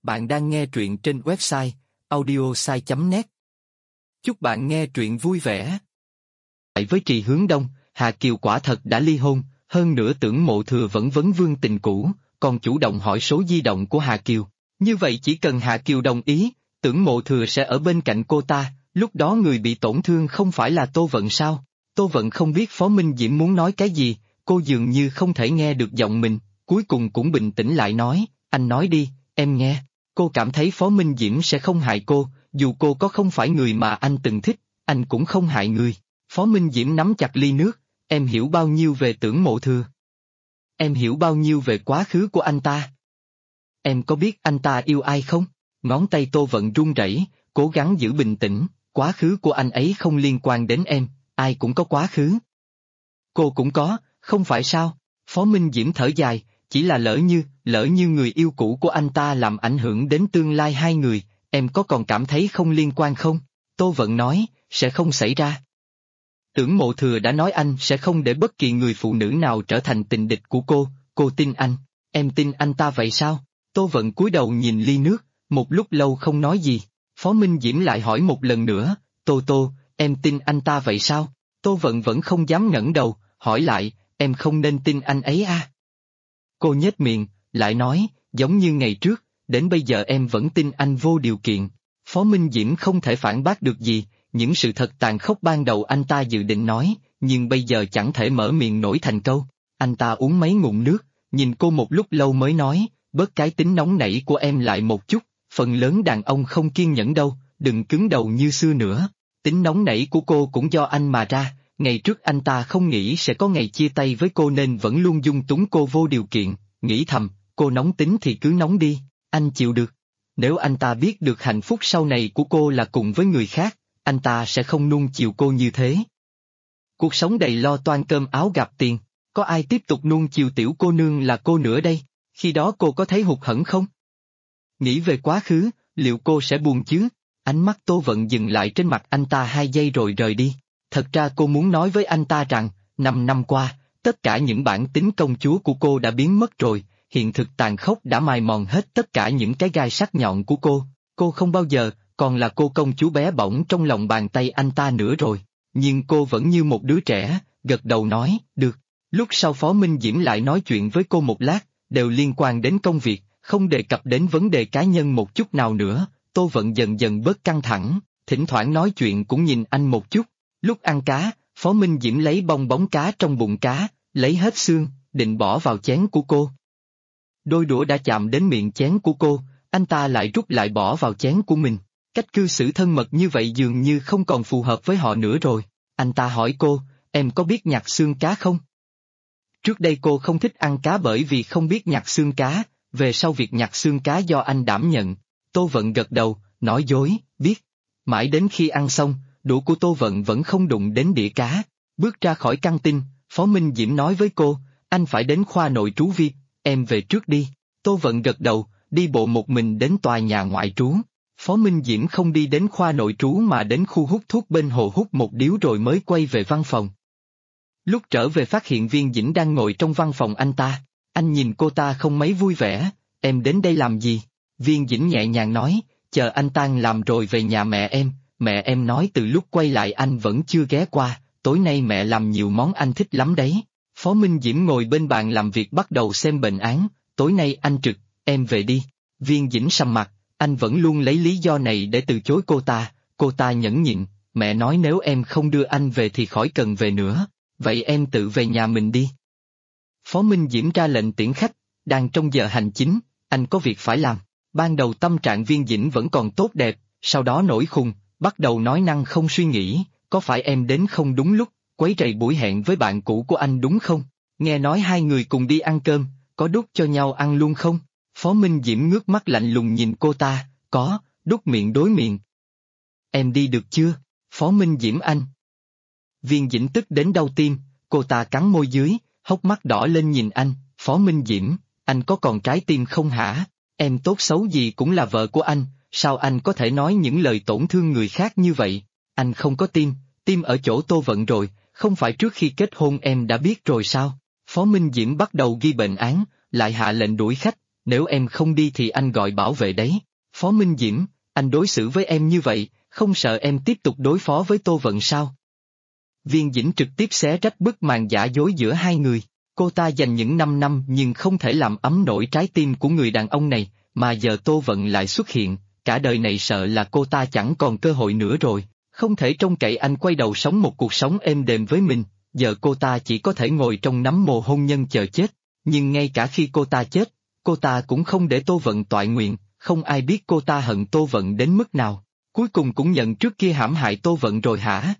Bạn đang nghe truyện trên website audiosai.net. Chúc bạn nghe truyện vui vẻ. Với Trì Hướng Đông, Hà Kiều quả thật đã ly hôn, hơn nữa Tưởng Mộ Thừa vẫn vấn vương tình cũ, còn chủ động hỏi số di động của Hà Kiều. Như vậy chỉ cần Hà Kiều đồng ý, Tưởng Mộ Thừa sẽ ở bên cạnh cô ta, lúc đó người bị tổn thương không phải là Tô Vận sao? Tô Vận không biết Phó Minh Diễm muốn nói cái gì, cô dường như không thể nghe được giọng mình, cuối cùng cũng bình tĩnh lại nói, anh nói đi, em nghe. Cô cảm thấy Phó Minh Diễm sẽ không hại cô, dù cô có không phải người mà anh từng thích, anh cũng không hại người. Phó Minh Diễm nắm chặt ly nước, em hiểu bao nhiêu về Tưởng Mộ Thừa? Em hiểu bao nhiêu về quá khứ của anh ta? Em có biết anh ta yêu ai không? Ngón tay Tô Vận run rẩy, cố gắng giữ bình tĩnh, quá khứ của anh ấy không liên quan đến em, ai cũng có quá khứ. Cô cũng có, không phải sao? Phó Minh Diễm thở dài, chỉ là lỡ như người yêu cũ của anh ta làm ảnh hưởng đến tương lai hai người, em có còn cảm thấy không liên quan không? Tô Vận nói, sẽ không xảy ra. Tưởng Mộ Thừa đã nói anh sẽ không để bất kỳ người phụ nữ nào trở thành tình địch của cô tin anh, em tin anh ta vậy sao? Tô Vận cúi đầu nhìn ly nước, một lúc lâu không nói gì, Phó Minh Diễm lại hỏi một lần nữa, Tô, em tin anh ta vậy sao? Tô Vận vẫn không dám ngẩng đầu, hỏi lại, em không nên tin anh ấy à? Cô nhếch miệng, lại nói, giống như ngày trước, đến bây giờ em vẫn tin anh vô điều kiện. Phó Minh Diễm không thể phản bác được gì, những sự thật tàn khốc ban đầu anh ta dự định nói, nhưng bây giờ chẳng thể mở miệng nổi thành câu. Anh ta uống mấy ngụm nước, nhìn cô một lúc lâu mới nói, bớt cái tính nóng nảy của em lại một chút, phần lớn đàn ông không kiên nhẫn đâu, đừng cứng đầu như xưa nữa. Tính nóng nảy của cô cũng do anh mà ra, ngày trước anh ta không nghĩ sẽ có ngày chia tay với cô nên vẫn luôn dung túng cô vô điều kiện, nghĩ thầm, cô nóng tính thì cứ nóng đi, anh chịu được. Nếu anh ta biết được hạnh phúc sau này của cô là cùng với người khác, anh ta sẽ không nuông chiều cô như thế. Cuộc sống đầy lo toan cơm áo gạo tiền, có ai tiếp tục nuông chiều tiểu cô nương là cô nữa đây, khi đó cô có thấy hụt hẫng không? Nghĩ về quá khứ, liệu cô sẽ buồn chứ? Ánh mắt Tô Vận dừng lại trên mặt anh ta 2 giây rồi rời đi. Thật ra cô muốn nói với anh ta rằng, 5 năm qua, tất cả những bản tính công chúa của cô đã biến mất rồi, hiện thực tàn khốc đã mài mòn hết tất cả những cái gai sắc nhọn của cô không bao giờ còn là cô công chúa bé bỏng trong lòng bàn tay anh ta nữa rồi, nhưng cô vẫn như một đứa trẻ, gật đầu nói, được. Lúc sau Phó Minh Diễm lại nói chuyện với cô một lát, đều liên quan đến công việc, không đề cập đến vấn đề cá nhân một chút nào nữa. Tô Vận dần dần bớt căng thẳng, thỉnh thoảng nói chuyện cũng nhìn anh một chút. Lúc ăn cá, Phó Minh Diễm lấy bong bóng cá trong bụng cá, lấy hết xương, định bỏ vào chén của cô. Đôi đũa đã chạm đến miệng chén của cô, anh ta lại rút lại bỏ vào chén của mình. Cách cư xử thân mật như vậy dường như không còn phù hợp với họ nữa rồi. Anh ta hỏi cô, em có biết nhặt xương cá không? Trước đây cô không thích ăn cá bởi vì không biết nhặt xương cá, về sau việc nhặt xương cá do anh đảm nhận. Tô Vận gật đầu, nói dối, biết. Mãi đến khi ăn xong, đũa của Tô Vận vẫn không đụng đến đĩa cá. Bước ra khỏi căng tin, Phó Minh Diễm nói với cô, anh phải đến khoa nội trú VIP, em về trước đi. Tô Vận gật đầu, đi bộ một mình đến tòa nhà ngoại trú. Phó Minh Diễm không đi đến khoa nội trú mà đến khu hút thuốc bên hồ hút một điếu rồi mới quay về văn phòng. Lúc trở về phát hiện Viên Dĩnh đang ngồi trong văn phòng anh ta, anh nhìn cô ta không mấy vui vẻ, em đến đây làm gì? Viên Dĩnh nhẹ nhàng nói, chờ anh tan làm rồi về nhà mẹ em nói từ lúc quay lại anh vẫn chưa ghé qua, tối nay mẹ làm nhiều món anh thích lắm đấy. Phó Minh Diễm ngồi bên bàn làm việc bắt đầu xem bệnh án, tối nay anh trực, em về đi. Viên Dĩnh sầm mặt, anh vẫn luôn lấy lý do này để từ chối cô ta nhẫn nhịn, mẹ nói nếu em không đưa anh về thì khỏi cần về nữa, vậy em tự về nhà mình đi. Phó Minh Diễm ra lệnh tiễn khách, đang trong giờ hành chính, anh có việc phải làm. Ban đầu tâm trạng Viên Dĩnh vẫn còn tốt đẹp, sau đó nổi khùng, bắt đầu nói năng không suy nghĩ, có phải em đến không đúng lúc, quấy rầy buổi hẹn với bạn cũ của anh đúng không? Nghe nói hai người cùng đi ăn cơm, có đút cho nhau ăn luôn không? Phó Minh Diễm ngước mắt lạnh lùng nhìn cô ta, có, đút miệng đối miệng. Em đi được chưa? Phó Minh Diễm anh. Viên Dĩnh tức đến đau tim, cô ta cắn môi dưới, hốc mắt đỏ lên nhìn anh, Phó Minh Diễm, anh có còn trái tim không hả? Em tốt xấu gì cũng là vợ của anh, sao anh có thể nói những lời tổn thương người khác như vậy? Anh không có tim ở chỗ Tô Vận rồi, không phải trước khi kết hôn em đã biết rồi sao? Phó Minh Diễm bắt đầu ghi bệnh án, lại hạ lệnh đuổi khách, nếu em không đi thì anh gọi bảo vệ đấy. Phó Minh Diễm, anh đối xử với em như vậy, không sợ em tiếp tục đối phó với Tô Vận sao? Viên Dĩnh trực tiếp xé rách bức màn giả dối giữa hai người. Cô ta dành những 5 năm nhưng không thể làm ấm nổi trái tim của người đàn ông này, mà giờ Tô Vận lại xuất hiện, cả đời này sợ là cô ta chẳng còn cơ hội nữa rồi, không thể trông cậy anh quay đầu sống một cuộc sống êm đềm với mình, giờ cô ta chỉ có thể ngồi trong nấm mồ hôn nhân chờ chết, nhưng ngay cả khi cô ta chết, cô ta cũng không để Tô Vận toại nguyện, không ai biết cô ta hận Tô Vận đến mức nào, cuối cùng cũng nhận trước kia hãm hại Tô Vận rồi hả?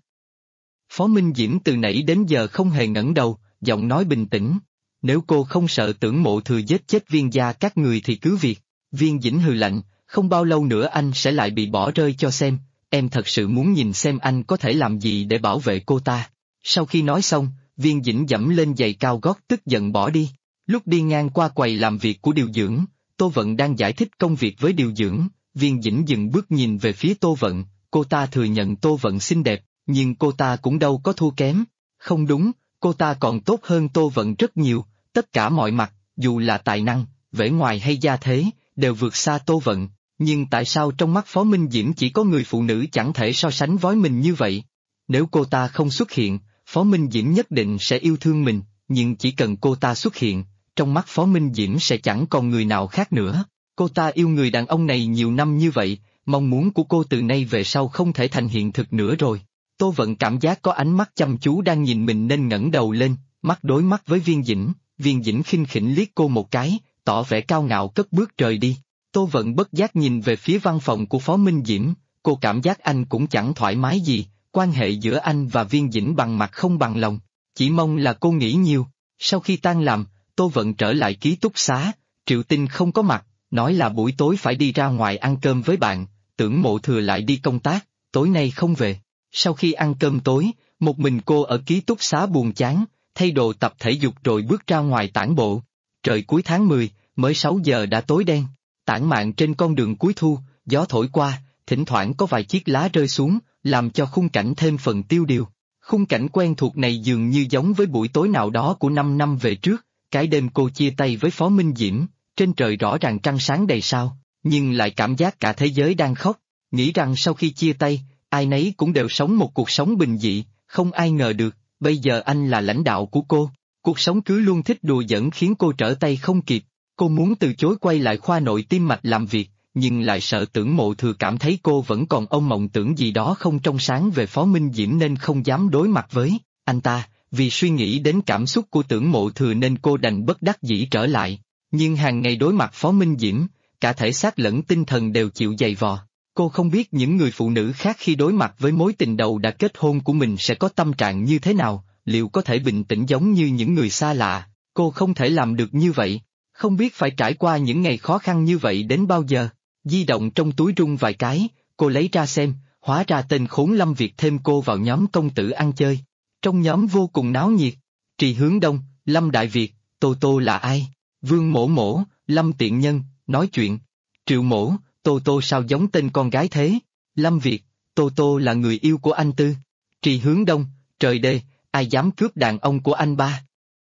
Phó Minh Diễm từ nãy đến giờ không hề ngẩng đầu, giọng nói bình tĩnh. Nếu cô không sợ Tưởng Mộ Thừa giết chết Viên gia các người thì cứ việc. Viên Dĩnh hừ lạnh, không bao lâu nữa anh sẽ lại bị bỏ rơi cho xem, em thật sự muốn nhìn xem anh có thể làm gì để bảo vệ cô ta. Sau khi nói xong, Viên Dĩnh dẫm lên giày cao gót tức giận bỏ đi. Lúc đi ngang qua quầy làm việc của điều dưỡng, Tô Vận đang giải thích công việc với điều dưỡng, Viên Dĩnh dừng bước nhìn về phía Tô Vận, cô ta thừa nhận Tô Vận xinh đẹp, nhưng cô ta cũng đâu có thua kém. Không đúng, cô ta còn tốt hơn Tô Vận rất nhiều, tất cả mọi mặt, dù là tài năng, vẻ ngoài hay gia thế, đều vượt xa Tô Vận. Nhưng tại sao trong mắt Phó Minh Diễm chỉ có người phụ nữ chẳng thể so sánh với mình như vậy? Nếu cô ta không xuất hiện, Phó Minh Diễm nhất định sẽ yêu thương mình, nhưng chỉ cần cô ta xuất hiện, trong mắt Phó Minh Diễm sẽ chẳng còn người nào khác nữa. Cô ta yêu người đàn ông này nhiều năm như vậy, mong muốn của cô từ nay về sau không thể thành hiện thực nữa rồi. Tô Vận cảm giác có ánh mắt chăm chú đang nhìn mình nên ngẩng đầu lên, mắt đối mắt với Viên Dĩnh khinh khỉnh liếc cô một cái, tỏ vẻ cao ngạo cất bước rời đi. Tô Vận bất giác nhìn về phía văn phòng của Phó Minh Diễm, cô cảm giác anh cũng chẳng thoải mái gì, quan hệ giữa anh và Viên Dĩnh bằng mặt không bằng lòng, chỉ mong là cô nghĩ nhiều. Sau khi tan làm, Tô Vận trở lại ký túc xá, Triệu Tinh không có mặt, nói là buổi tối phải đi ra ngoài ăn cơm với bạn, Tưởng Mộ Thừa lại đi công tác, tối nay không về. Sau khi ăn cơm tối, một mình cô ở ký túc xá buồn chán, thay đồ tập thể dục rồi bước ra ngoài tản bộ. Trời cuối tháng 10, mới 6 giờ đã tối đen, tản mạn trên con đường cuối thu, gió thổi qua, thỉnh thoảng có vài chiếc lá rơi xuống, làm cho khung cảnh thêm phần tiêu điều. Khung cảnh quen thuộc này dường như giống với buổi tối nào đó của 5 năm về trước, cái đêm cô chia tay với Phó Minh Diễm, trên trời rõ ràng trăng sáng đầy sao, nhưng lại cảm giác cả thế giới đang khóc, nghĩ rằng sau khi chia tay, ai nấy cũng đều sống một cuộc sống bình dị, không ai ngờ được, bây giờ anh là lãnh đạo của cô. Cuộc sống cứ luôn thích đùa giỡn khiến cô trở tay không kịp, cô muốn từ chối quay lại khoa nội tim mạch làm việc, nhưng lại sợ Tưởng Mộ Thừa cảm thấy cô vẫn còn ôm mộng tưởng gì đó không trong sáng về Phó Minh Diễm nên không dám đối mặt với anh ta, vì suy nghĩ đến cảm xúc của Tưởng Mộ Thừa nên cô đành bất đắc dĩ trở lại, nhưng hàng ngày đối mặt Phó Minh Diễm, cả thể xác lẫn tinh thần đều chịu dày vò. Cô không biết những người phụ nữ khác khi đối mặt với mối tình đầu đã kết hôn của mình sẽ có tâm trạng như thế nào, liệu có thể bình tĩnh giống như những người xa lạ, cô không thể làm được như vậy, không biết phải trải qua những ngày khó khăn như vậy đến bao giờ. Di động trong túi rung vài cái, cô lấy ra xem, hóa ra tên khốn Lâm Việt thêm cô vào nhóm công tử ăn chơi. Trong nhóm vô cùng náo nhiệt, Trì Hướng Đông, Lâm Đại Việt, Tô Tô là ai? Vương Mổ Mổ, Lâm Tiện Nhân, nói chuyện. Triệu Mổ, Tô Tô sao giống tên con gái thế? Lâm Việt, Tô Tô là người yêu của anh Tư. Trì Hướng Đông, trời đê, ai dám cướp đàn ông của anh ba?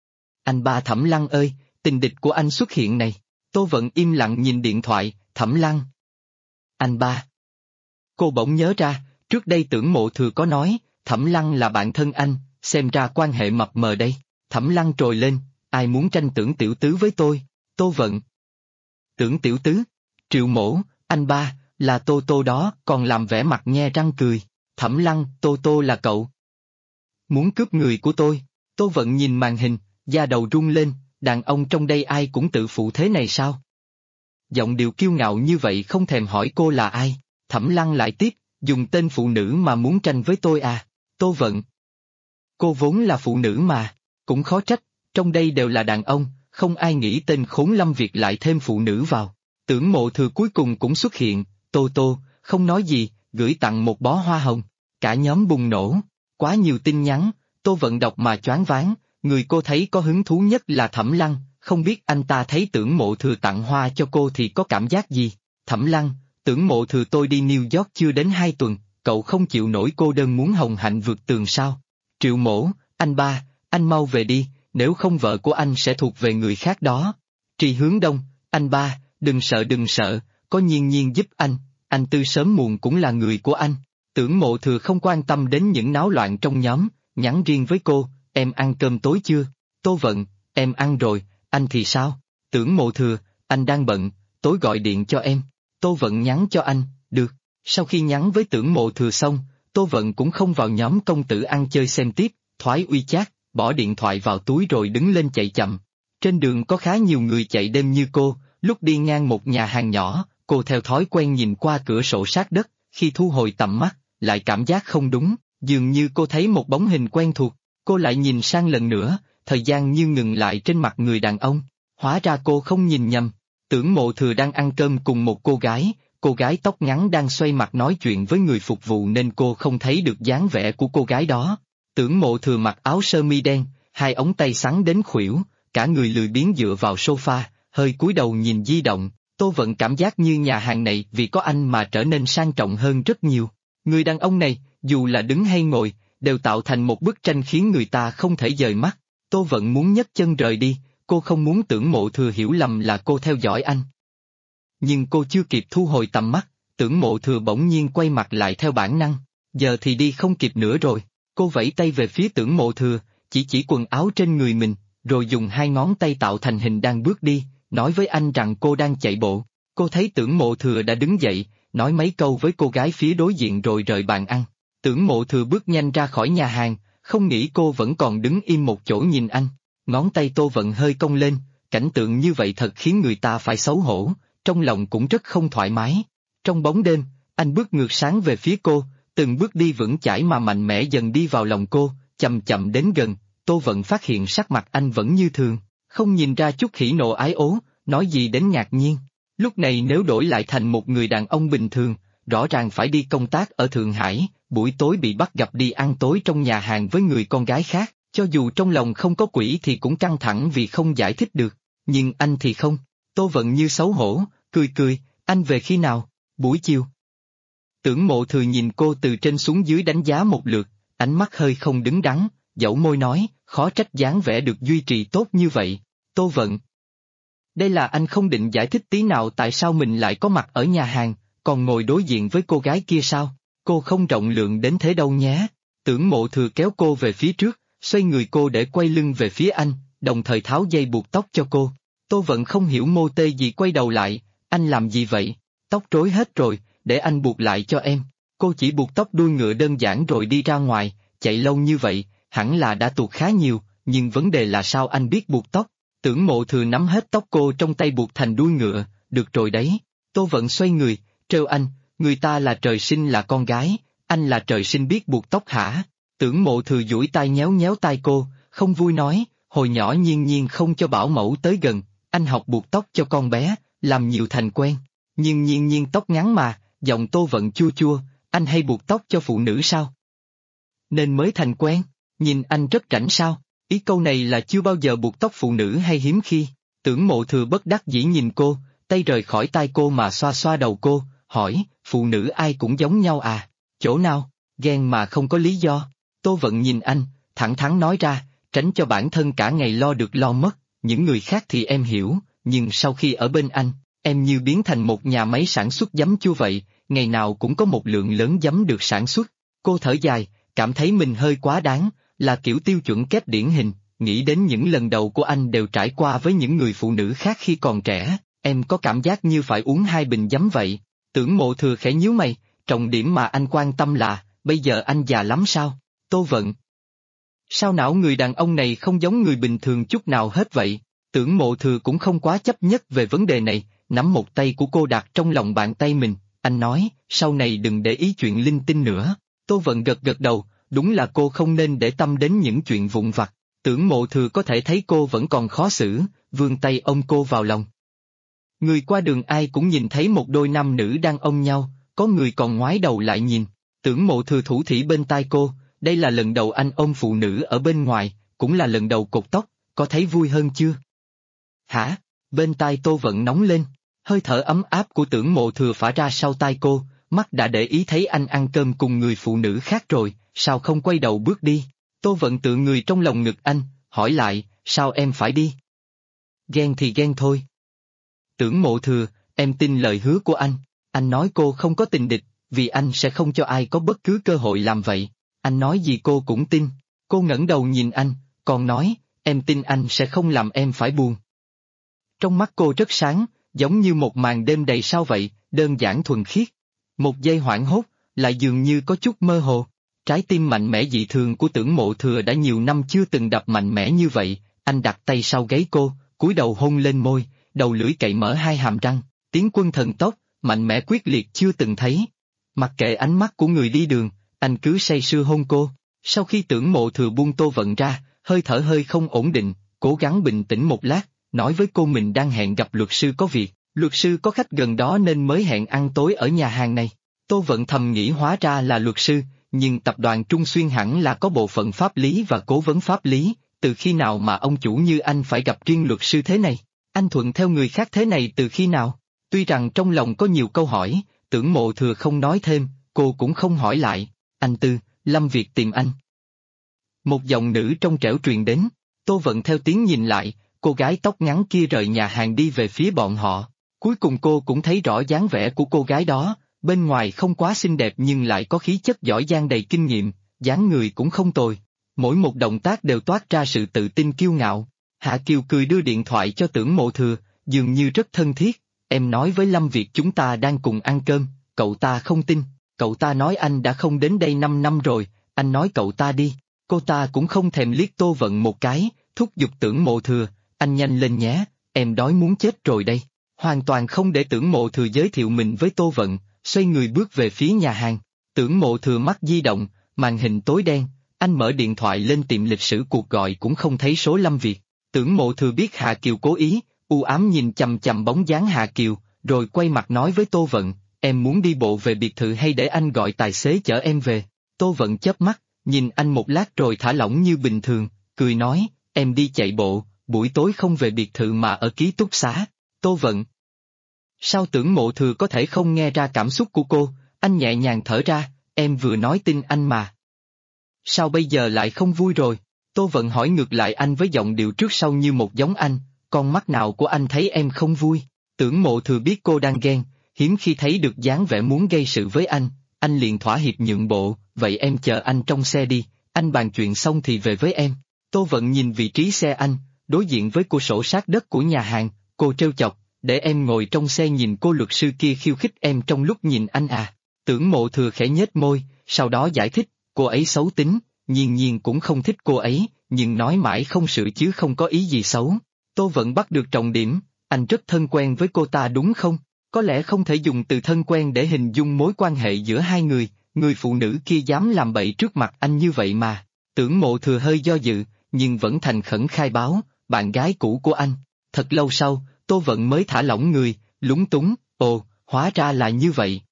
Anh ba Thẩm Lăng ơi, tình địch của anh xuất hiện này. Tô Vận im lặng nhìn điện thoại, Thẩm Lăng. Anh ba. Cô bỗng nhớ ra, trước đây Tưởng Mộ Thừa có nói, Thẩm Lăng là bạn thân anh, xem ra quan hệ mập mờ đây. Thẩm Lăng trồi lên, ai muốn tranh Tưởng tiểu tứ với tôi? Tô Vận. Tưởng tiểu tứ? Triệu Mổ, anh ba, là Tô Tô đó, còn làm vẻ mặt nhe răng cười. Thẩm Lăng, Tô Tô là cậu. Muốn cướp người của tôi. Tô Vận nhìn màn hình, da đầu rung lên, đàn ông trong đây ai cũng tự phụ thế này sao? Giọng điệu kiêu ngạo như vậy không thèm hỏi cô là ai. Thẩm Lăng lại tiếp, dùng tên phụ nữ mà muốn tranh với tôi à? Tô Vận. Cô vốn là phụ nữ mà, cũng khó trách, trong đây đều là đàn ông, không ai nghĩ tên khốn Lâm Việt lại thêm phụ nữ vào. Tưởng Mộ Thừa cuối cùng cũng xuất hiện, Tô Tô, không nói gì, gửi tặng một bó hoa hồng. Cả nhóm bùng nổ, quá nhiều tin nhắn, Tô Vận đọc mà choáng váng, người cô thấy có hứng thú nhất là Thẩm Lăng, không biết anh ta thấy Tưởng Mộ Thừa tặng hoa cho cô thì có cảm giác gì. Thẩm Lăng, Tưởng Mộ Thừa tôi đi New York chưa đến 2 tuần, cậu không chịu nổi cô đơn muốn hồng hạnh vượt tường sao? Triệu Mổ, anh ba, anh mau về đi, nếu không vợ của anh sẽ thuộc về người khác đó. Trì Hướng Đông, Anh ba, đừng sợ, có Nhiên Nhiên giúp anh Tư sớm muộn cũng là người của anh. Tưởng Mộ Thừa không quan tâm đến những náo loạn trong nhóm, nhắn riêng với cô, em ăn cơm tối chưa? Tô Vận, em ăn rồi, anh thì sao? Tưởng Mộ Thừa, anh đang bận, tối gọi điện cho em. Tô Vận nhắn cho anh, được. Sau khi nhắn với Tưởng Mộ Thừa xong, Tô Vận cũng không vào nhóm công tử ăn chơi xem tiếp, thoái WeChat, bỏ điện thoại vào túi rồi đứng lên chạy chậm. Trên đường có khá nhiều người chạy đêm như cô, lúc đi ngang một nhà hàng nhỏ, cô theo thói quen nhìn qua cửa sổ sát đất, khi thu hồi tầm mắt, lại cảm giác không đúng, dường như cô thấy một bóng hình quen thuộc, cô lại nhìn sang lần nữa, thời gian như ngừng lại trên mặt người đàn ông, hóa ra cô không nhìn nhầm. Tưởng Mộ Thừa đang ăn cơm cùng một cô gái tóc ngắn đang xoay mặt nói chuyện với người phục vụ nên cô không thấy được dáng vẻ của cô gái đó. Tưởng Mộ Thừa mặc áo sơ mi đen, hai ống tay xắn đến khuỷu, cả người lười biếng dựa vào sofa, hơi cúi đầu nhìn di động. Tô Vận cảm giác như nhà hàng này vì có anh mà trở nên sang trọng hơn rất nhiều. Người đàn ông này, dù là đứng hay ngồi, đều tạo thành một bức tranh khiến người ta không thể dời mắt. Tô Vận muốn nhấc chân rời đi, cô không muốn Tưởng Mộ Thừa hiểu lầm là cô theo dõi anh. Nhưng cô chưa kịp thu hồi tầm mắt, Tưởng Mộ Thừa bỗng nhiên quay mặt lại theo bản năng. Giờ thì đi không kịp nữa rồi. Cô vẫy tay về phía Tưởng Mộ Thừa, chỉ quần áo trên người mình, rồi dùng hai ngón tay tạo thành hình đang bước đi, nói với anh rằng cô đang chạy bộ. Cô thấy Tưởng Mộ Thừa đã đứng dậy, nói mấy câu với cô gái phía đối diện rồi rời bàn ăn. Tưởng Mộ Thừa bước nhanh ra khỏi nhà hàng, không nghĩ cô vẫn còn đứng im một chỗ nhìn anh. Ngón tay Tô Vận hơi cong lên, cảnh tượng như vậy thật khiến người ta phải xấu hổ, trong lòng cũng rất không thoải mái. Trong bóng đêm, anh bước ngược sáng về phía cô, từng bước đi vững chãi mà mạnh mẽ dần đi vào lòng cô, chậm chậm đến gần. Tô Vận phát hiện sắc mặt anh vẫn như thường, không nhìn ra chút hỉ nộ ái ố, nói gì đến ngạc nhiên. Lúc này nếu đổi lại thành một người đàn ông bình thường, rõ ràng phải đi công tác ở Thượng Hải, buổi tối bị bắt gặp đi ăn tối trong nhà hàng với người con gái khác, cho dù trong lòng không có quỷ thì cũng căng thẳng vì không giải thích được. Nhưng anh thì không. Tô Vận như xấu hổ, cười, anh về khi nào? Buổi chiều. Tưởng Mộ Thừa nhìn cô từ trên xuống dưới đánh giá một lượt, ánh mắt hơi không đứng đắn, dẫu môi nói, khó trách dáng vẻ được duy trì tốt như vậy. Tô Vận. Đây là anh không định giải thích tí nào tại sao mình lại có mặt ở nhà hàng, còn ngồi đối diện với cô gái kia sao? Cô không rộng lượng đến thế đâu nhé. Tưởng Mộ Thừa kéo cô về phía trước, xoay người cô để quay lưng về phía anh, đồng thời tháo dây buộc tóc cho cô. Tô Vận không hiểu mô tê gì quay đầu lại, anh làm gì vậy? Tóc rối hết rồi, để anh buộc lại cho em. Cô chỉ buộc tóc đuôi ngựa đơn giản rồi đi ra ngoài, chạy lâu như vậy, hẳn là đã tuột khá nhiều, nhưng vấn đề là sao anh biết buộc tóc? Tưởng Mộ Thừa nắm hết tóc cô trong tay buộc thành đuôi ngựa, được rồi đấy. Tô Vận xoay người, trêu anh, người ta là trời sinh là con gái, anh là trời sinh biết buộc tóc hả? Tưởng Mộ Thừa duỗi tay nhéo nhéo tay cô, không vui nói, hồi nhỏ Nhiên Nhiên không cho bảo mẫu tới gần, anh học buộc tóc cho con bé, làm nhiều thành quen. Nhưng Nhiên Nhiên tóc ngắn mà, giọng Tô Vận chua chua, anh hay buộc tóc cho phụ nữ sao? Nên mới thành quen, nhìn anh rất rảnh sao? Ý câu này là chưa bao giờ buộc tóc phụ nữ hay hiếm khi. Tưởng Mộ Thừa bất đắc dĩ nhìn cô, tay rời khỏi tay cô mà xoa xoa đầu cô, hỏi, phụ nữ ai cũng giống nhau à? Chỗ nào? Ghen mà không có lý do. Tô Vận nhìn anh, thẳng thắn nói ra, tránh cho bản thân cả ngày lo được lo mất, những người khác thì em hiểu, nhưng sau khi ở bên anh, em như biến thành một nhà máy sản xuất giấm chua vậy, ngày nào cũng có một lượng lớn giấm được sản xuất. Cô thở dài, cảm thấy mình hơi quá đáng, là kiểu tiêu chuẩn kép điển hình, nghĩ đến những lần đầu của anh đều trải qua với những người phụ nữ khác khi còn trẻ, em có cảm giác như phải uống 2 bình giấm vậy. Tưởng Mộ Thừa khẽ nhíu mày, trọng điểm mà anh quan tâm là, bây giờ anh già lắm sao? Tô Vận. Sao não người đàn ông này không giống người bình thường chút nào hết vậy? Tưởng Mộ Thừa cũng không quá chấp nhất về vấn đề này, nắm một tay của cô đặt trong lòng bàn tay mình, anh nói, sau này đừng để ý chuyện linh tinh nữa. Tô Vận gật đầu, đúng là cô không nên để tâm đến những chuyện vụn vặt. Tưởng Mộ Thừa có thể thấy cô vẫn còn khó xử, vươn tay ôm cô vào lòng. Người qua đường ai cũng nhìn thấy một đôi nam nữ đang ôm nhau, có người còn ngoái đầu lại nhìn. Tưởng Mộ Thừa thủ thỉ bên tai cô, đây là lần đầu anh ôm phụ nữ ở bên ngoài, cũng là lần đầu cột tóc, có thấy vui hơn chưa? Hả? Bên tai Tô Vận nóng lên, hơi thở ấm áp của Tưởng Mộ Thừa phả ra sau tai cô, mắt đã để ý thấy anh ăn cơm cùng người phụ nữ khác rồi, sao không quay đầu bước đi? Tô Vận tựa người trong lòng ngực anh, hỏi lại, sao em phải đi? Ghen thì ghen thôi. Tưởng Mộ Thừa, em tin lời hứa của anh nói cô không có tình địch, vì anh sẽ không cho ai có bất cứ cơ hội làm vậy. Anh nói gì cô cũng tin. Cô ngẩng đầu nhìn anh, còn nói, em tin anh sẽ không làm em phải buồn. Trong mắt cô rất sáng, giống như một màn đêm đầy sao vậy, đơn giản thuần khiết. Một giây hoảng hốt, lại dường như có chút mơ hồ. Trái tim mạnh mẽ dị thường của Tưởng Mộ Thừa đã nhiều năm chưa từng đập mạnh mẽ như vậy. Anh đặt tay sau gáy cô, cúi đầu hôn lên môi, đầu lưỡi cậy mở hai hàm răng, tiến quân thần tốc, mạnh mẽ quyết liệt chưa từng thấy. Mặc kệ ánh mắt của người đi đường, anh cứ say sưa hôn cô. Sau khi Tưởng Mộ Thừa buông Tô Vận ra, hơi thở hơi không ổn định, cố gắng bình tĩnh một lát, nói với cô mình đang hẹn gặp luật sư có việc, luật sư có khách gần đó nên mới hẹn ăn tối ở nhà hàng này. Tô Vận thầm nghĩ hóa ra là luật sư, nhưng tập đoàn Trung Xuyên hẳn là có bộ phận pháp lý và cố vấn pháp lý, từ khi nào mà ông chủ như anh phải gặp riêng luật sư thế này? Anh thuận theo người khác thế này từ khi nào? Tuy rằng trong lòng có nhiều câu hỏi, Tưởng Mộ Thừa không nói thêm, cô cũng không hỏi lại. Anh Tư, Lâm Việt tìm anh. Một giọng nữ trong trẻo truyền đến. Tô Vận theo tiếng nhìn lại, cô gái tóc ngắn kia rời nhà hàng đi về phía bọn họ. Cuối cùng cô cũng thấy rõ dáng vẻ của cô gái đó, bên ngoài không quá xinh đẹp nhưng lại có khí chất giỏi giang đầy kinh nghiệm, dáng người cũng không tồi. Mỗi một động tác đều toát ra sự tự tin kiêu ngạo. Hạ Kiều cười đưa điện thoại cho Tưởng Mộ Thừa, dường như rất thân thiết. Em nói với Lâm Việt chúng ta đang cùng ăn cơm, cậu ta không tin. Cậu ta nói anh đã không đến đây 5 năm rồi, anh nói cậu ta đi. Cô ta cũng không thèm liếc Tô Vận một cái, thúc giục Tưởng Mộ Thừa, anh nhanh lên nhé, em đói muốn chết rồi đây. Hoàn toàn không để Tưởng Mộ Thừa giới thiệu mình với Tô Vận, xoay người bước về phía nhà hàng. Tưởng Mộ Thừa mắt di động, màn hình tối đen, anh mở điện thoại lên tìm lịch sử cuộc gọi cũng không thấy số Lâm Việt. Tưởng Mộ Thừa biết Hạ Kiều cố ý, u ám nhìn chằm chằm bóng dáng Hạ Kiều, rồi quay mặt nói với Tô Vận, em muốn đi bộ về biệt thự hay để anh gọi tài xế chở em về? Tô Vận chớp mắt, nhìn anh một lát rồi thả lỏng như bình thường, cười nói, em đi chạy bộ, buổi tối không về biệt thự mà ở ký túc xá. Tô Vận. Sao Tưởng Mộ Thừa có thể không nghe ra cảm xúc của cô? Anh nhẹ nhàng thở ra, em vừa nói tin anh mà. Sao bây giờ lại không vui rồi? Tô Vận hỏi ngược lại anh với giọng điệu trước sau như một giống anh, con mắt nào của anh thấy em không vui? Tưởng Mộ Thừa biết cô đang ghen, hiếm khi thấy được dáng vẻ muốn gây sự với anh liền thỏa hiệp nhượng bộ, vậy em chờ anh trong xe đi, anh bàn chuyện xong thì về với em. Tô Vận nhìn vị trí xe anh, đối diện với cửa sổ sát đất của nhà hàng, cô trêu chọc, để em ngồi trong xe nhìn cô luật sư kia khiêu khích em trong lúc nhìn anh à. Tưởng Mộ Thừa khẽ nhếch môi, sau đó giải thích, cô ấy xấu tính, nhiên cũng không thích cô ấy, nhưng nói mãi không sửa chứ không có ý gì xấu. Tô Vận bắt được trọng điểm, anh rất thân quen với cô ta đúng không? Có lẽ không thể dùng từ thân quen để hình dung mối quan hệ giữa hai người phụ nữ kia dám làm bậy trước mặt anh như vậy mà. Tưởng Mộ Thừa hơi do dự, nhưng vẫn thành khẩn khai báo, bạn gái cũ của anh. Thật lâu sau, Tô Vận mới thả lỏng người, lúng túng, ồ, hóa ra là như vậy.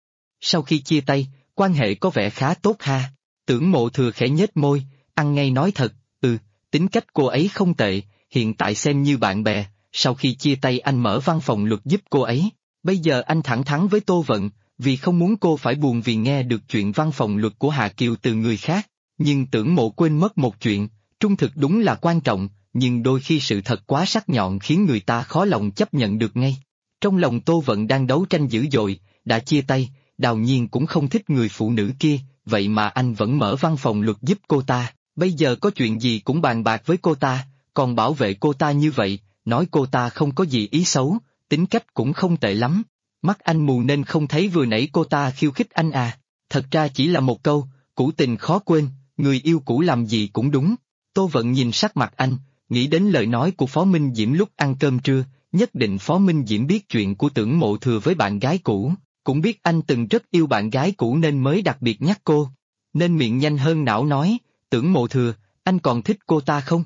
Sau khi chia tay, quan hệ có vẻ khá tốt ha. Tưởng Mộ Thừa khẽ nhếch môi, ăn ngay nói thật, tính cách cô ấy không tệ, hiện tại xem như bạn bè, sau khi chia tay anh mở văn phòng luật giúp cô ấy. Bây giờ anh thẳng thắn với Tô Vận, vì không muốn cô phải buồn vì nghe được chuyện văn phòng luật của Hạ Kiều từ người khác. Nhưng Tưởng Mộ quên mất một chuyện, trung thực đúng là quan trọng, nhưng đôi khi sự thật quá sắc nhọn khiến người ta khó lòng chấp nhận được ngay. Trong lòng Tô Vận đang đấu tranh dữ dội, đã chia tay, Đào Nhiên cũng không thích người phụ nữ kia, vậy mà anh vẫn mở văn phòng luật giúp cô ta, bây giờ có chuyện gì cũng bàn bạc với cô ta, còn bảo vệ cô ta như vậy, nói cô ta không có gì ý xấu, tính cách cũng không tệ lắm. Mắt anh mù nên không thấy vừa nãy cô ta khiêu khích anh à, thật ra chỉ là một câu, cũ tình khó quên, người yêu cũ làm gì cũng đúng. Tô Vận nhìn sắc mặt anh, nghĩ đến lời nói của Phó Minh Diễm lúc ăn cơm trưa, nhất định Phó Minh Diễm biết chuyện của Tưởng Mộ Thừa với bạn gái cũ, cũng biết anh từng rất yêu bạn gái cũ nên mới đặc biệt nhắc cô. Nên miệng nhanh hơn não nói, Tưởng Mộ Thừa, anh còn thích cô ta không?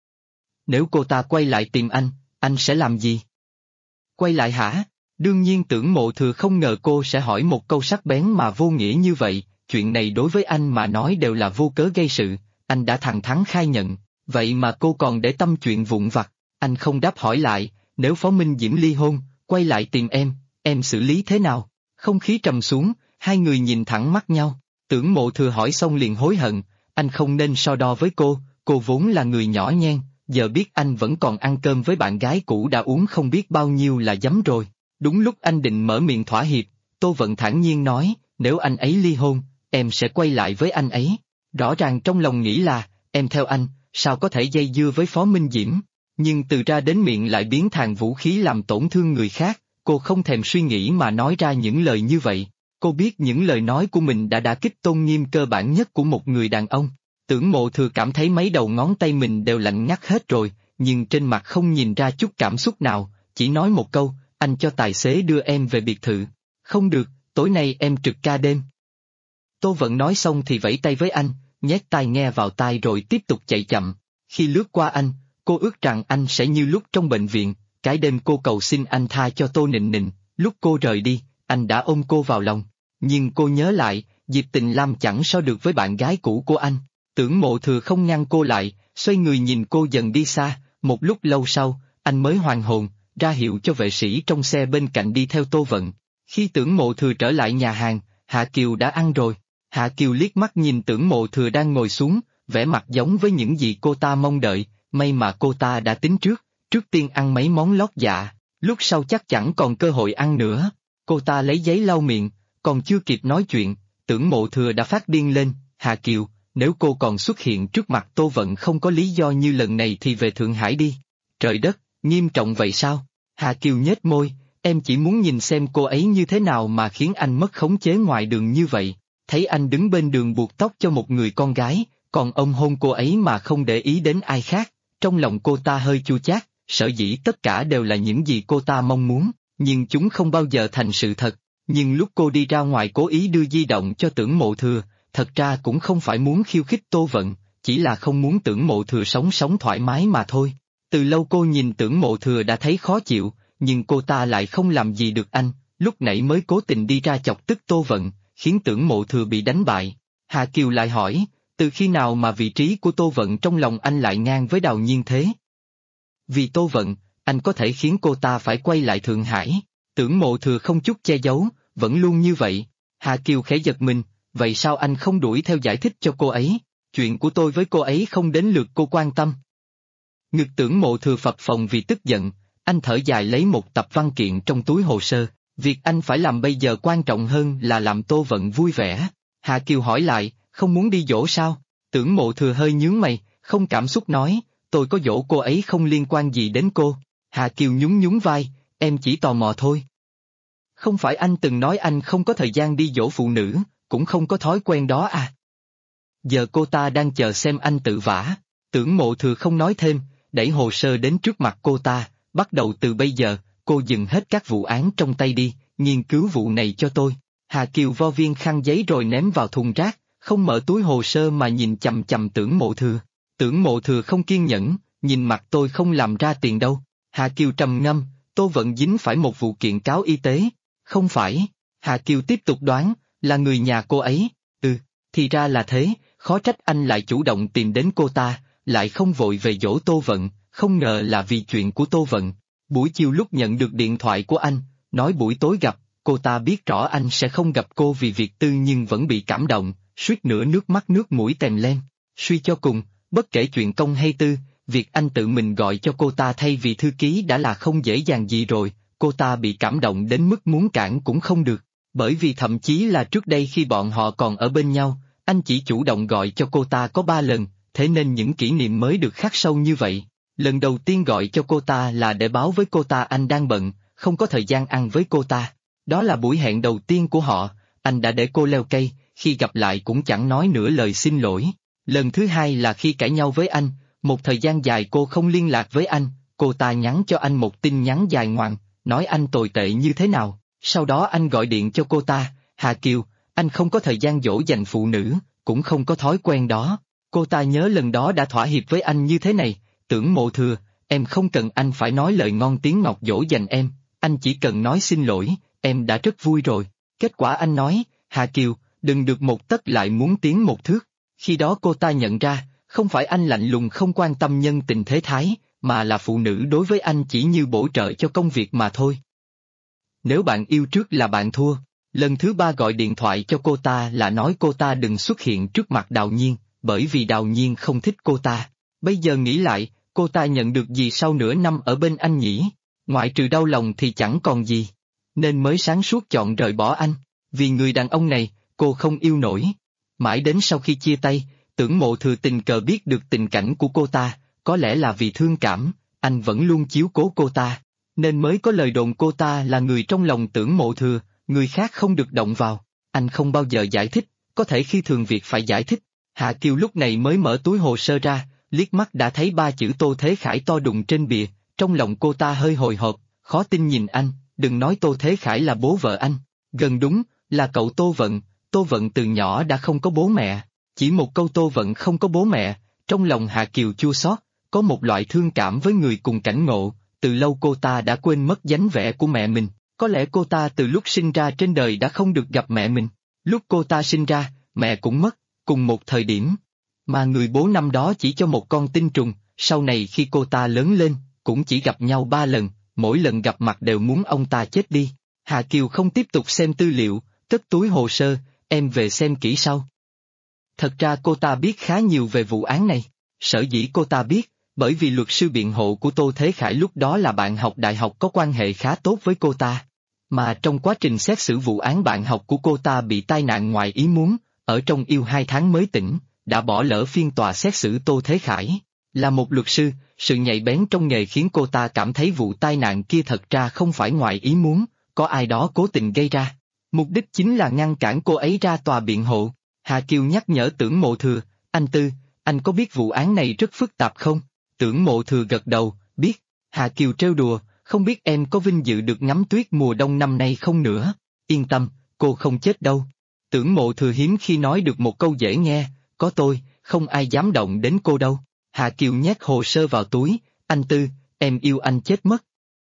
Nếu cô ta quay lại tìm anh sẽ làm gì? Quay lại hả? Đương nhiên Tưởng Mộ Thừa không ngờ cô sẽ hỏi một câu sắc bén mà vô nghĩa như vậy, chuyện này đối với anh mà nói đều là vô cớ gây sự, anh đã thẳng thắn khai nhận, vậy mà cô còn để tâm chuyện vụn vặt, anh không đáp hỏi lại, nếu Phó Minh Diễm ly hôn, quay lại tìm em xử lý thế nào? Không khí trầm xuống, hai người nhìn thẳng mắt nhau, Tưởng Mộ Thừa hỏi xong liền hối hận, anh không nên so đo với cô vốn là người nhỏ nhen, giờ biết anh vẫn còn ăn cơm với bạn gái cũ đã uống không biết bao nhiêu là giấm rồi. Đúng lúc anh định mở miệng thỏa hiệp, Tô Vận thản nhiên nói, nếu anh ấy ly hôn, em sẽ quay lại với anh ấy. Rõ ràng trong lòng nghĩ là, em theo anh, sao có thể dây dưa với Phó Minh Diễm, nhưng từ ra đến miệng lại biến thành vũ khí làm tổn thương người khác, cô không thèm suy nghĩ mà nói ra những lời như vậy. Cô biết những lời nói của mình đã đả kích tôn nghiêm cơ bản nhất của một người đàn ông. Tưởng Mộ Thừa cảm thấy mấy đầu ngón tay mình đều lạnh ngắt hết rồi, nhưng trên mặt không nhìn ra chút cảm xúc nào, chỉ nói một câu, anh cho tài xế đưa em về biệt thự. Không được, tối nay em trực ca đêm. Tô Vận nói xong thì vẫy tay với anh, nhét tai nghe vào tai rồi tiếp tục chạy chậm. Khi lướt qua anh, cô ước rằng anh sẽ như lúc trong bệnh viện, cái đêm cô cầu xin anh tha cho Tô Nịnh Nịnh, lúc cô rời đi, anh đã ôm cô vào lòng. Nhưng cô nhớ lại, Diệp Tình Lam chẳng so được với bạn gái cũ của anh. Tưởng Mộ Thừa không ngăn cô lại, xoay người nhìn cô dần đi xa, một lúc lâu sau, anh mới hoàn hồn, ra hiệu cho vệ sĩ trong xe bên cạnh đi theo Tô Vận. Khi Tưởng Mộ Thừa trở lại nhà hàng, Hạ Kiều đã ăn rồi. Hạ Kiều liếc mắt nhìn Tưởng Mộ Thừa đang ngồi xuống, vẻ mặt giống với những gì cô ta mong đợi, may mà cô ta đã tính trước tiên ăn mấy món lót dạ, lúc sau chắc chẳng còn cơ hội ăn nữa. Cô ta lấy giấy lau miệng, còn chưa kịp nói chuyện, Tưởng Mộ Thừa đã phát điên lên, Hạ Kiều, nếu cô còn xuất hiện trước mặt Tô Vận không có lý do như lần này thì về Thượng Hải đi. Trời đất, nghiêm trọng vậy sao? Hạ Kiều nhếch môi, em chỉ muốn nhìn xem cô ấy như thế nào mà khiến anh mất khống chế ngoài đường như vậy. Thấy anh đứng bên đường buộc tóc cho một người con gái, còn ông hôn cô ấy mà không để ý đến ai khác, trong lòng cô ta hơi chua chát, sở dĩ tất cả đều là những gì cô ta mong muốn, nhưng chúng không bao giờ thành sự thật. Nhưng lúc cô đi ra ngoài cố ý đưa di động cho Tưởng Mộ Thừa, thật ra cũng không phải muốn khiêu khích Tô Vận, chỉ là không muốn Tưởng Mộ Thừa sống thoải mái mà thôi. Từ lâu cô nhìn Tưởng Mộ Thừa đã thấy khó chịu, nhưng cô ta lại không làm gì được anh, lúc nãy mới cố tình đi ra chọc tức Tô Vận, khiến Tưởng Mộ Thừa bị đánh bại. Hà Kiều lại hỏi, từ khi nào mà vị trí của Tô Vận trong lòng anh lại ngang với Đào Nhiên thế? Vì Tô Vận, anh có thể khiến cô ta phải quay lại Thượng Hải. Tưởng Mộ Thừa không chút che giấu, vẫn luôn như vậy. Hà Kiều khẽ giật mình, vậy sao anh không đuổi theo giải thích cho cô ấy? Chuyện của tôi với cô ấy không đến lượt cô quan tâm. Ngực Tưởng Mộ Thừa phập phồng vì tức giận, anh thở dài lấy một tập văn kiện trong túi hồ sơ. Việc anh phải làm bây giờ quan trọng hơn là làm Tô Vận vui vẻ. Hà Kiều hỏi lại, không muốn đi dỗ sao? Tưởng Mộ Thừa hơi nhướng mày, không cảm xúc nói, tôi có dỗ cô ấy không liên quan gì đến cô. Hà Kiều nhún nhún vai, em chỉ tò mò thôi. Không phải anh từng nói anh không có thời gian đi dỗ phụ nữ, cũng không có thói quen đó à? Giờ cô ta đang chờ xem anh tự vả. Tưởng Mộ Thừa không nói thêm, đẩy hồ sơ đến trước mặt cô ta, bắt đầu từ bây giờ, cô dừng hết các vụ án trong tay đi, nghiên cứu vụ này cho tôi. Hà Kiều vo viên khăn giấy rồi ném vào thùng rác, không mở túi hồ sơ mà nhìn chằm chằm Tưởng Mộ Thừa. Tưởng Mộ Thừa không kiên nhẫn, nhìn mặt tôi không làm ra tiền đâu. Hà Kiều trầm ngâm, Tô Vận dính phải một vụ kiện cáo y tế. Không phải. Hà Kiều tiếp tục đoán, là người nhà cô ấy. Thì ra là thế, khó trách anh lại chủ động tìm đến cô ta, lại không vội về dỗ Tô Vận, không ngờ là vì chuyện của Tô Vận. Buổi chiều lúc nhận được điện thoại của anh, nói buổi tối gặp, cô ta biết rõ anh sẽ không gặp cô vì việc tư nhưng vẫn bị cảm động, suýt nữa nước mắt nước mũi tèm lên. Suy cho cùng, bất kể chuyện công hay tư, việc anh tự mình gọi cho cô ta thay vì thư ký đã là không dễ dàng gì rồi, cô ta bị cảm động đến mức muốn cản cũng không được. Bởi vì thậm chí là trước đây khi bọn họ còn ở bên nhau, anh chỉ chủ động gọi cho cô ta có 3 lần, thế nên những kỷ niệm mới được khắc sâu như vậy. Lần đầu tiên gọi cho cô ta là để báo với cô ta anh đang bận, không có thời gian ăn với cô ta. Đó là buổi hẹn đầu tiên của họ, anh đã để cô leo cây, khi gặp lại cũng chẳng nói nửa lời xin lỗi. Lần thứ hai là khi cãi nhau với anh, một thời gian dài cô không liên lạc với anh, cô ta nhắn cho anh một tin nhắn dài ngoằng, nói anh tồi tệ như thế nào. Sau đó anh gọi điện cho cô ta, Hà Kiều, anh không có thời gian dỗ dành phụ nữ, cũng không có thói quen đó. Cô ta nhớ lần đó đã thỏa hiệp với anh như thế này, Tưởng Mộ Thừa, em không cần anh phải nói lời ngon tiếng ngọt dỗ dành em, anh chỉ cần nói xin lỗi, em đã rất vui rồi. Kết quả anh nói, Hà Kiều, đừng được một tấc lại muốn tiến một thước. Khi đó cô ta nhận ra, không phải anh lạnh lùng không quan tâm nhân tình thế thái, mà là phụ nữ đối với anh chỉ như bổ trợ cho công việc mà thôi. Nếu bạn yêu trước là bạn thua. Lần thứ 3 gọi điện thoại cho cô ta là nói cô ta đừng xuất hiện trước mặt Đào Nhiên, bởi vì Đào Nhiên không thích cô ta. Bây giờ nghĩ lại, Cô ta nhận được gì sau nửa năm ở bên anh nhỉ? Ngoại trừ đau lòng thì chẳng còn gì. Nên mới sáng suốt chọn rời bỏ anh. Vì người đàn ông này, cô không yêu nổi. Mãi đến sau khi chia tay, Tưởng Mộ Thừa tình cờ biết được tình cảnh của cô ta, có lẽ là vì thương cảm, anh vẫn luôn chiếu cố cô ta. Nên mới có lời đồn cô ta là người trong lòng Tưởng Mộ Thừa, người khác không được động vào. Anh không bao giờ giải thích, có thể khi thường việc phải giải thích. Hạ Kiều lúc này mới mở túi hồ sơ ra, liếc mắt đã thấy 3 chữ Tô Thế Khải to đùng trên bìa, trong lòng cô ta hơi hồi hộp, khó tin nhìn anh, đừng nói Tô Thế Khải là bố vợ anh, gần đúng, là cậu Tô Vận từ nhỏ đã không có bố mẹ, chỉ một câu Tô Vận không có bố mẹ, trong lòng Hạ Kiều chua xót, có một loại thương cảm với người cùng cảnh ngộ, từ lâu cô ta đã quên mất dáng vẻ của mẹ mình, có lẽ cô ta từ lúc sinh ra trên đời đã không được gặp mẹ mình, lúc cô ta sinh ra, mẹ cũng mất, cùng một thời điểm. Mà người bố năm đó chỉ cho một con tinh trùng, sau này khi cô ta lớn lên, cũng chỉ gặp nhau 3 lần, mỗi lần gặp mặt đều muốn ông ta chết đi. Hạ Kiều không tiếp tục xem tư liệu, cất túi hồ sơ, em về xem kỹ sau. Thật ra cô ta biết khá nhiều về vụ án này, sở dĩ cô ta biết, bởi vì luật sư biện hộ của Tô Thế Khải lúc đó là bạn học đại học có quan hệ khá tốt với cô ta. Mà trong quá trình xét xử vụ án bạn học của cô ta bị tai nạn ngoài ý muốn, ở trong yêu 2 tháng mới tỉnh, đã bỏ lỡ phiên tòa xét xử Tô Thế Khải. Là một luật sư, sự nhạy bén trong nghề khiến cô ta cảm thấy vụ tai nạn kia thật ra không phải ngoài ý muốn, có ai đó cố tình gây ra. Mục đích chính là ngăn cản cô ấy ra tòa biện hộ. Hà Kiều nhắc nhở Tưởng Mộ Thừa, anh có biết vụ án này rất phức tạp không? Tưởng Mộ Thừa gật đầu, biết. Hà Kiều trêu đùa, không biết em có vinh dự được ngắm tuyết mùa đông năm nay không nữa. Yên tâm, cô không chết đâu. Tưởng Mộ Thừa hiếm khi nói được một câu dễ nghe, có tôi, không ai dám động đến cô đâu. Hà Kiều nhét hồ sơ vào túi, em yêu anh chết mất.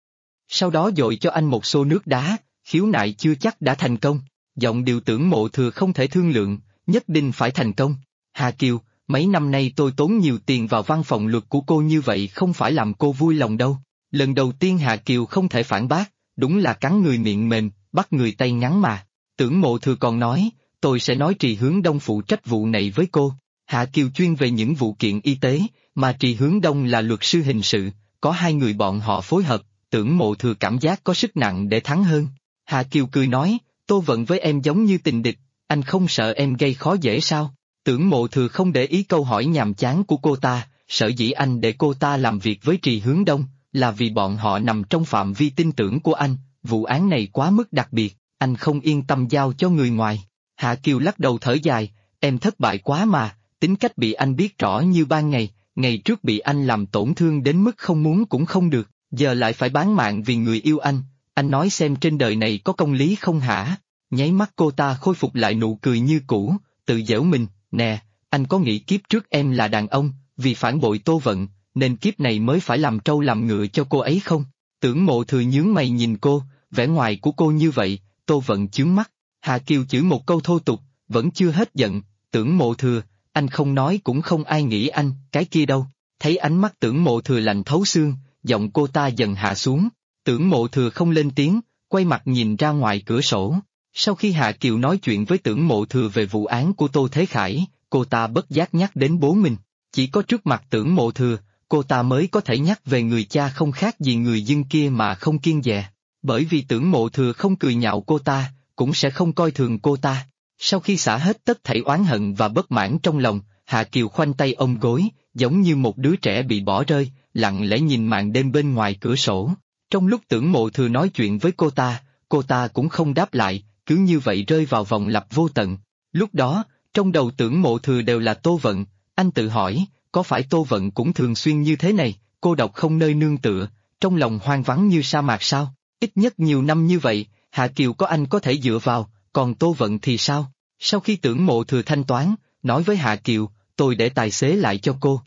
Sau đó dội cho anh một xô nước đá, khiếu nại chưa chắc đã thành công. Giọng điệu Tưởng Mộ Thừa không thể thương lượng, nhất định phải thành công. Hà Kiều, mấy năm nay tôi tốn nhiều tiền vào văn phòng luật của cô như vậy không phải làm cô vui lòng đâu. Lần đầu tiên Hà Kiều không thể phản bác, đúng là cắn người miệng mềm, bắt người tay ngắn mà. Tưởng Mộ Thừa còn nói, tôi sẽ nói Trì Hướng Đông phụ trách vụ này với cô. Hạ Kiều chuyên về những vụ kiện y tế, mà Trì Hướng Đông là luật sư hình sự, có 2 người bọn họ phối hợp, Tưởng Mộ Thừa cảm giác có sức nặng để thắng hơn. Hạ Kiều cười nói, Tô Vận với em giống như tình địch, anh không sợ em gây khó dễ sao? Tưởng Mộ Thừa không để ý câu hỏi nhàm chán của cô ta, sở dĩ anh để cô ta làm việc với Trì Hướng Đông, là vì bọn họ nằm trong phạm vi tin tưởng của anh, vụ án này quá mức đặc biệt, anh không yên tâm giao cho người ngoài. Hạ Kiều lắc đầu thở dài, em thất bại quá mà, tính cách bị anh biết rõ như ban ngày, ngày trước bị anh làm tổn thương đến mức không muốn cũng không được, giờ lại phải bán mạng vì người yêu anh nói xem trên đời này có công lý không hả? Nháy mắt cô ta khôi phục lại nụ cười như cũ, tự giễu mình, nè, anh có nghĩ kiếp trước em là đàn ông, vì phản bội Tô Vận, nên kiếp này mới phải làm trâu làm ngựa cho cô ấy không? Tưởng Mộ Thừa nhướng mày nhìn cô, vẻ ngoài của cô như vậy, Tô Vận chướng mắt. Hà Kiều chửi một câu thô tục, vẫn chưa hết giận, Tưởng Mộ Thừa, anh không nói cũng không ai nghĩ anh, cái kia đâu. Thấy ánh mắt Tưởng Mộ Thừa lạnh thấu xương, giọng cô ta dần hạ xuống, Tưởng Mộ Thừa không lên tiếng, quay mặt nhìn ra ngoài cửa sổ. Sau khi Hạ Kiều nói chuyện với Tưởng Mộ Thừa về vụ án của Tô Thế Khải, cô ta bất giác nhắc đến bố mình, chỉ có trước mặt Tưởng Mộ Thừa, cô ta mới có thể nhắc về người cha không khác gì người dưng kia mà không kiêng dè. Bởi vì Tưởng Mộ Thừa không cười nhạo cô ta, cũng sẽ không coi thường cô ta. Sau khi xả hết tất thảy oán hận và bất mãn trong lòng, Hạ Kiều khoanh tay ôm gối, giống như một đứa trẻ bị bỏ rơi, lặng lẽ nhìn màn đêm bên ngoài cửa sổ. Trong lúc Tưởng Mộ Thừa nói chuyện với cô ta cũng không đáp lại, cứ như vậy rơi vào vòng lặp vô tận. Lúc đó, trong đầu Tưởng Mộ Thừa đều là Tô Vận, anh tự hỏi, có phải Tô Vận cũng thường xuyên như thế này, cô độc không nơi nương tựa, trong lòng hoang vắng như sa mạc sao? Ít nhất nhiều năm như vậy, Hạ Kiều có anh có thể dựa vào, còn Tô Vận thì sao? Sau khi Tưởng Mộ Thừa thanh toán, nói với Hạ Kiều, tôi để tài xế lại cho cô.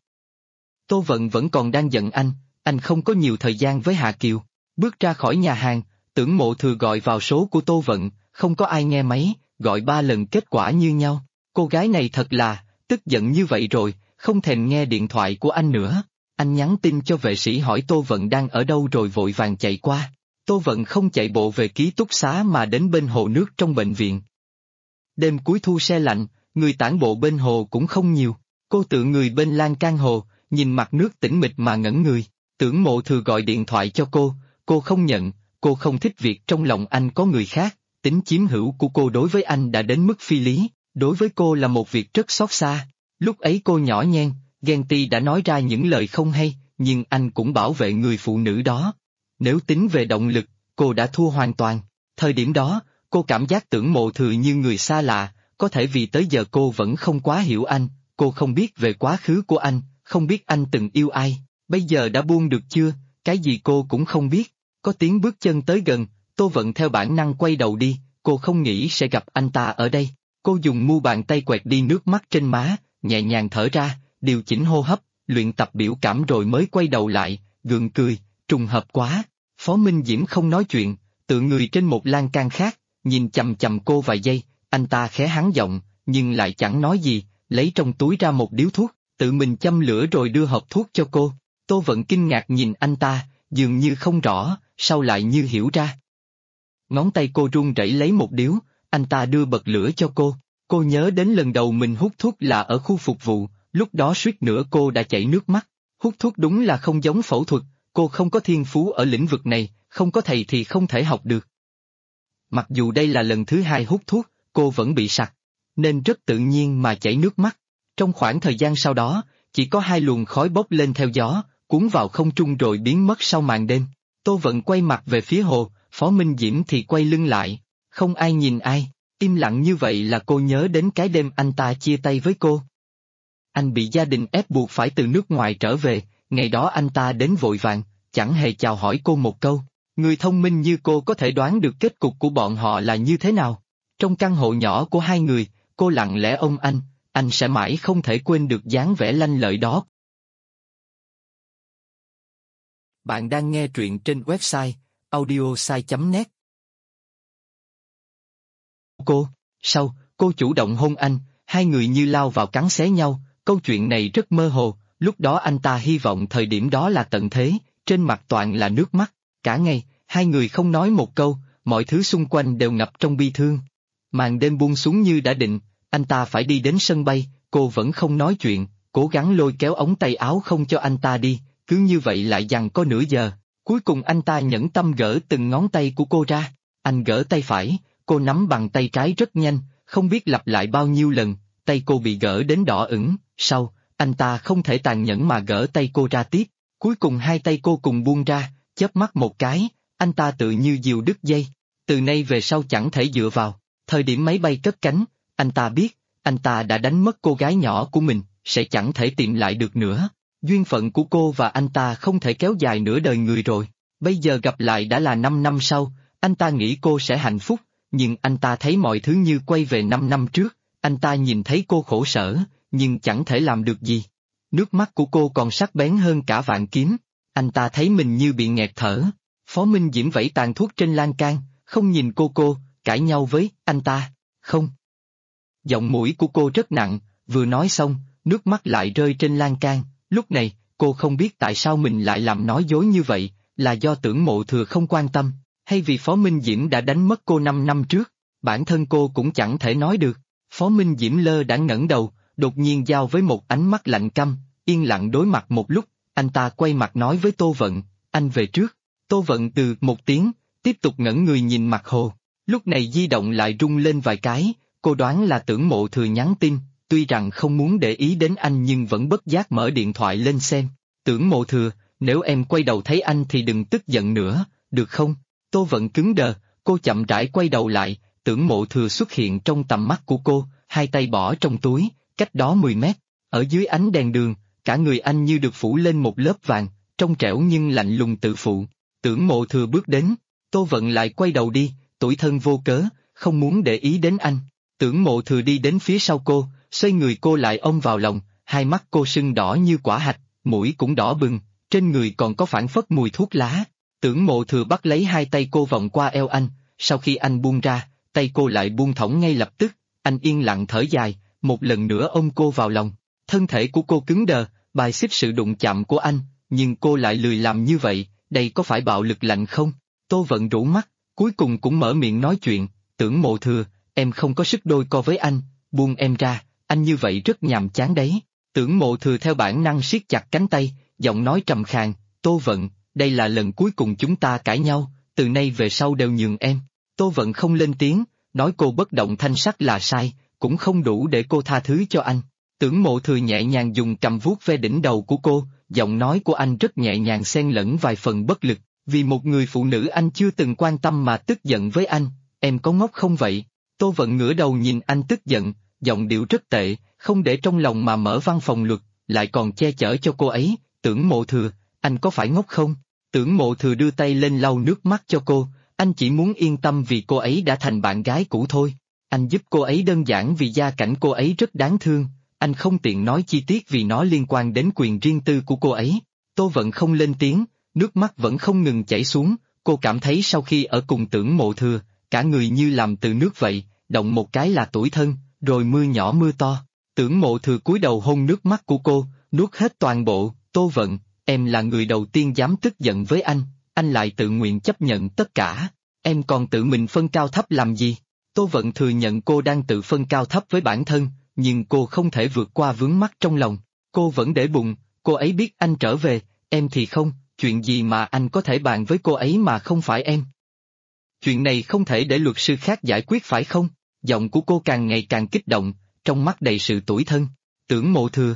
Tô Vận vẫn còn đang giận anh không có nhiều thời gian với Hạ Kiều. Bước ra khỏi nhà hàng, Tưởng Mộ Thừa gọi vào số của Tô Vận, không có ai nghe máy, gọi 3 lần kết quả như nhau. Cô gái này thật là, tức giận như vậy rồi, không thèm nghe điện thoại của anh nữa. Anh nhắn tin cho vệ sĩ hỏi Tô Vận đang ở đâu rồi vội vàng chạy qua. Tô Vận không chạy bộ về ký túc xá mà đến bên hồ nước trong bệnh viện. Đêm cuối thu se lạnh, người tản bộ bên hồ cũng không nhiều. Cô tựa người bên lan can hồ, nhìn mặt nước tĩnh mịch mà ngẩn người. Tưởng Mộ Thừa gọi điện thoại cho cô không nhận, cô không thích việc trong lòng anh có người khác, tính chiếm hữu của cô đối với anh đã đến mức phi lý, đối với cô là một việc rất xót xa. Lúc ấy cô nhỏ nhen, ghen ti đã nói ra những lời không hay, nhưng anh cũng bảo vệ người phụ nữ đó. Nếu tính về động lực, cô đã thua hoàn toàn. Thời điểm đó, cô cảm giác Tưởng Mộ Thừa như người xa lạ, có thể vì tới giờ cô vẫn không quá hiểu anh, cô không biết về quá khứ của anh, không biết anh từng yêu ai, bây giờ đã buông được chưa, cái gì cô cũng không biết. Có tiếng bước chân tới gần, Tô Vận theo bản năng quay đầu đi, cô không nghĩ sẽ gặp anh ta ở đây. Cô dùng mu bàn tay quẹt đi nước mắt trên má, nhẹ nhàng thở ra, điều chỉnh hô hấp, luyện tập biểu cảm rồi mới quay đầu lại, gượng cười, trùng hợp quá. Phó Minh Diễm không nói chuyện, tựa người trên một lan can khác, nhìn chằm chằm cô vài giây, anh ta khẽ hắn giọng, nhưng lại chẳng nói gì, lấy trong túi ra một điếu thuốc, tự mình châm lửa rồi đưa hộp thuốc cho cô. Tô Vận kinh ngạc nhìn anh ta, dường như không rõ, sau lại như hiểu ra. Ngón tay cô run rẩy lấy một điếu, anh ta đưa bật lửa cho cô nhớ đến lần đầu mình hút thuốc là ở khu phục vụ, lúc đó suýt nữa cô đã chảy nước mắt. Hút thuốc đúng là không giống phẫu thuật, cô không có thiên phú ở lĩnh vực này, không có thầy thì không thể học được. Mặc dù đây là lần thứ 2 hút thuốc, cô vẫn bị sặc, nên rất tự nhiên mà chảy nước mắt. Trong khoảng thời gian sau đó, chỉ có 2 luồng khói bốc lên theo gió, cuốn vào không trung rồi biến mất sau màn đêm. Tô Vận quay mặt về phía hồ, Phó Minh Diễm thì quay lưng lại, không ai nhìn ai, im lặng như vậy là cô nhớ đến cái đêm anh ta chia tay với cô. Anh bị gia đình ép buộc phải từ nước ngoài trở về, ngày đó anh ta đến vội vàng, chẳng hề chào hỏi cô một câu. Người thông minh như cô có thể đoán được kết cục của bọn họ là như thế nào. Trong căn hộ nhỏ của 2 người, cô lặng lẽ ôm anh sẽ mãi không thể quên được dáng vẻ lanh lợi đó. Bạn đang nghe truyện trên website audiosai.net. Cô chủ động hôn anh, 2 người như lao vào cắn xé nhau, câu chuyện này rất mơ hồ, lúc đó anh ta hy vọng thời điểm đó là tận thế, trên mặt toàn là nước mắt, cả ngày, 2 người không nói một câu, mọi thứ xung quanh đều ngập trong bi thương. Màn đêm buông xuống như đã định, anh ta phải đi đến sân bay, cô vẫn không nói chuyện, cố gắng lôi kéo ống tay áo không cho anh ta đi, cứ như vậy lại giằng có nửa giờ, cuối cùng anh ta nhẫn tâm gỡ từng ngón tay của cô ra, anh gỡ tay phải, cô nắm bằng tay trái rất nhanh, không biết lặp lại bao nhiêu lần, tay cô bị gỡ đến đỏ ửng, sau, anh ta không thể tàn nhẫn mà gỡ tay cô ra tiếp, cuối cùng 2 tay cô cùng buông ra, chớp mắt một cái, anh ta tự như diều đứt dây, từ nay về sau chẳng thể dựa vào. Thời điểm máy bay cất cánh, anh ta biết, anh ta đã đánh mất cô gái nhỏ của mình, sẽ chẳng thể tìm lại được nữa. Duyên phận của cô và anh ta không thể kéo dài nửa đời người rồi. Bây giờ gặp lại đã là 5 năm sau, anh ta nghĩ cô sẽ hạnh phúc, nhưng anh ta thấy mọi thứ như quay về 5 năm trước, anh ta nhìn thấy cô khổ sở, nhưng chẳng thể làm được gì. Nước mắt của cô còn sắc bén hơn cả vạn kiếm, anh ta thấy mình như bị nghẹt thở. Phó Minh Diễm vẫy tàn thuốc trên lan can, không nhìn cô, cãi nhau với anh ta, không. Giọng mũi của cô rất nặng, vừa nói xong, nước mắt lại rơi trên lan can, lúc này, cô không biết tại sao mình lại làm nói dối như vậy, là do Tưởng Mộ Thừa không quan tâm, hay vì Phó Minh Diễm đã đánh mất cô 5 năm trước, bản thân cô cũng chẳng thể nói được. Phó Minh Diễm lơ đãng ngẩng đầu, đột nhiên giao với một ánh mắt lạnh căm, yên lặng đối mặt một lúc, anh ta quay mặt nói với Tô Vận, anh về trước. Tô Vận từ một tiếng, tiếp tục ngẩng người nhìn mặt hồ. Lúc này di động lại rung lên vài cái, cô đoán là Tưởng Mộ Thừa nhắn tin, tuy rằng không muốn để ý đến anh nhưng vẫn bất giác mở điện thoại lên xem. Tưởng Mộ Thừa, nếu em quay đầu thấy anh thì đừng tức giận nữa, được không? Tô Vận cứng đờ, cô chậm rãi quay đầu lại, Tưởng Mộ Thừa xuất hiện trong tầm mắt của cô, 2 tay bỏ trong túi, cách đó 10 mét, ở dưới ánh đèn đường, cả người anh như được phủ lên một lớp vàng, trong trẻo nhưng lạnh lùng tự phụ. Tưởng Mộ Thừa bước đến, Tô Vận lại quay đầu đi, tủi thân vô cớ, không muốn để ý đến anh. Tưởng Mộ Thừa đi đến phía sau cô, xoay người cô lại ôm vào lòng, 2 mắt cô sưng đỏ như quả hạch, mũi cũng đỏ bừng, trên người còn có phảng phất mùi thuốc lá. Tưởng Mộ Thừa bắt lấy 2 tay cô vòng qua eo anh, sau khi anh buông ra, tay cô lại buông thõng ngay lập tức, anh yên lặng thở dài, một lần nữa ôm cô vào lòng. Thân thể của cô cứng đờ, bài xích sự đụng chạm của anh, nhưng cô lại lười làm như vậy, đây có phải bạo lực lạnh không? Tô Vận rũ mắt, cuối cùng cũng mở miệng nói chuyện, Tưởng Mộ Thừa, em không có sức đôi co với anh, buông em ra, anh như vậy rất nhàm chán đấy. Tưởng Mộ Thừa theo bản năng siết chặt cánh tay, giọng nói trầm khàn, Tô Vận, đây là lần cuối cùng chúng ta cãi nhau, từ nay về sau đều nhường em. Tô Vận không lên tiếng, nói cô bất động thanh sắc là sai, cũng không đủ để cô tha thứ cho anh. Tưởng Mộ Thừa nhẹ nhàng dùng cầm vuốt ve đỉnh đầu của cô, giọng nói của anh rất nhẹ nhàng xen lẫn vài phần bất lực, vì một người phụ nữ anh chưa từng quan tâm mà tức giận với anh, em có ngốc không vậy? Tô Vận ngửa đầu nhìn anh tức giận, giọng điệu rất tệ, không để trong lòng mà mở văn phòng luật, lại còn che chở cho cô ấy. Tưởng Mộ Thừa, anh có phải ngốc không? Tưởng Mộ Thừa đưa tay lên lau nước mắt cho cô, anh chỉ muốn yên tâm vì cô ấy đã thành bạn gái cũ thôi. Anh giúp cô ấy đơn giản vì gia cảnh cô ấy rất đáng thương, anh không tiện nói chi tiết vì nó liên quan đến quyền riêng tư của cô ấy. Tô Vận không lên tiếng, nước mắt vẫn không ngừng chảy xuống, cô cảm thấy sau khi ở cùng Tưởng Mộ Thừa, cả người như làm từ nước vậy, động một cái là tủi thân, rồi mưa nhỏ mưa to. Tưởng Mộ Thừa cúi đầu hôn nước mắt của cô, nuốt hết toàn bộ. Tô Vận, em là người đầu tiên dám tức giận với anh lại tự nguyện chấp nhận tất cả, em còn tự mình phân cao thấp làm gì? Tô Vận thừa nhận cô đang tự phân cao thấp với bản thân, nhưng cô không thể vượt qua vướng mắc trong lòng, cô vẫn để bụng, cô ấy biết anh trở về, em thì không, chuyện gì mà anh có thể bàn với cô ấy mà không phải em? Chuyện này không thể để luật sư khác giải quyết phải không? Giọng của cô càng ngày càng kích động, trong mắt đầy sự tủi thân. Tưởng Mộ Thừa.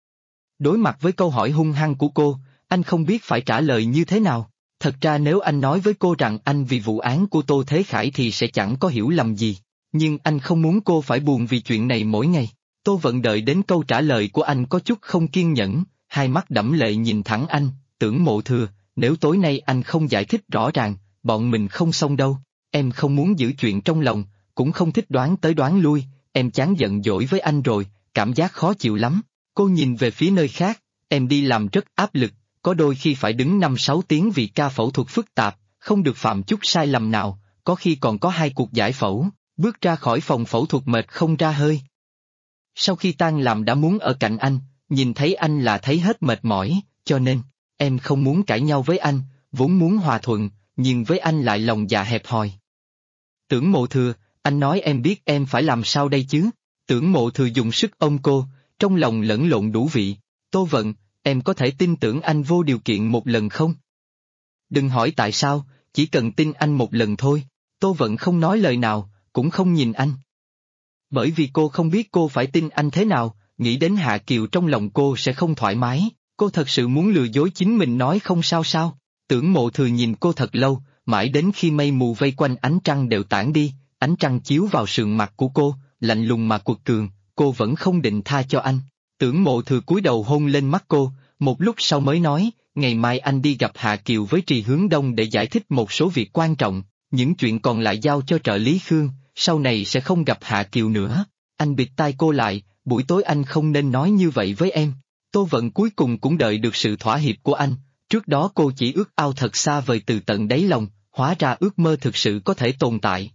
Đối mặt với câu hỏi hung hăng của cô, anh không biết phải trả lời như thế nào. Thật ra nếu anh nói với cô rằng anh vì vụ án của Tô Thế Khải thì sẽ chẳng có hiểu lầm gì. Nhưng anh không muốn cô phải buồn vì chuyện này mỗi ngày. Tô Vận đợi đến câu trả lời của anh có chút không kiên nhẫn, hai mắt đẫm lệ nhìn thẳng anh. Tưởng Mộ Thừa, nếu tối nay anh không giải thích rõ ràng, bọn mình không xong đâu. Em không muốn giữ chuyện trong lòng, cũng không thích đoán tới đoán lui, em chán giận dỗi với anh rồi, cảm giác khó chịu lắm. Cô nhìn về phía nơi khác, em đi làm rất áp lực, có đôi khi phải đứng 5-6 tiếng vì ca phẫu thuật phức tạp, không được phạm chút sai lầm nào, có khi còn có 2 cuộc giải phẫu, bước ra khỏi phòng phẫu thuật mệt không ra hơi. Sau khi tan làm đã muốn ở cạnh anh, nhìn thấy anh là thấy hết mệt mỏi, cho nên, em không muốn cãi nhau với anh, vốn muốn hòa thuận, nhưng với anh lại lòng dạ hẹp hòi. Tưởng Mộ Thừa, anh nói em biết em phải làm sao đây chứ? Tưởng Mộ Thừa dùng sức ôm cô, trong lòng lẫn lộn đủ vị. Tô Vận, em có thể tin tưởng anh vô điều kiện một lần không? Đừng hỏi tại sao, chỉ cần tin anh một lần thôi. Tô Vận không nói lời nào, cũng không nhìn anh. Bởi vì cô không biết cô phải tin anh thế nào, nghĩ đến Hạ Kiều trong lòng cô sẽ không thoải mái, cô thật sự muốn lừa dối chính mình nói không sao sao. Tưởng Mộ Thừa nhìn cô thật lâu, mãi đến khi mây mù vây quanh ánh trăng đều tản đi, ánh trăng chiếu vào sườn mặt của cô, lạnh lùng mà quật cường, cô vẫn không định tha cho anh. Tưởng Mộ Thừa cúi đầu hôn lên mắt cô, một lúc sau mới nói, ngày mai anh đi gặp Hạ Kiều với Trì Hướng Đông để giải thích một số việc quan trọng, những chuyện còn lại giao cho trợ lý Khương, sau này sẽ không gặp Hạ Kiều nữa. Anh bịt tai cô lại, buổi tối anh không nên nói như vậy với em. Tô Vận cuối cùng cũng đợi được sự thỏa hiệp của anh, trước đó cô chỉ ước ao thật xa vời từ tận đáy lòng, hóa ra ước mơ thực sự có thể tồn tại.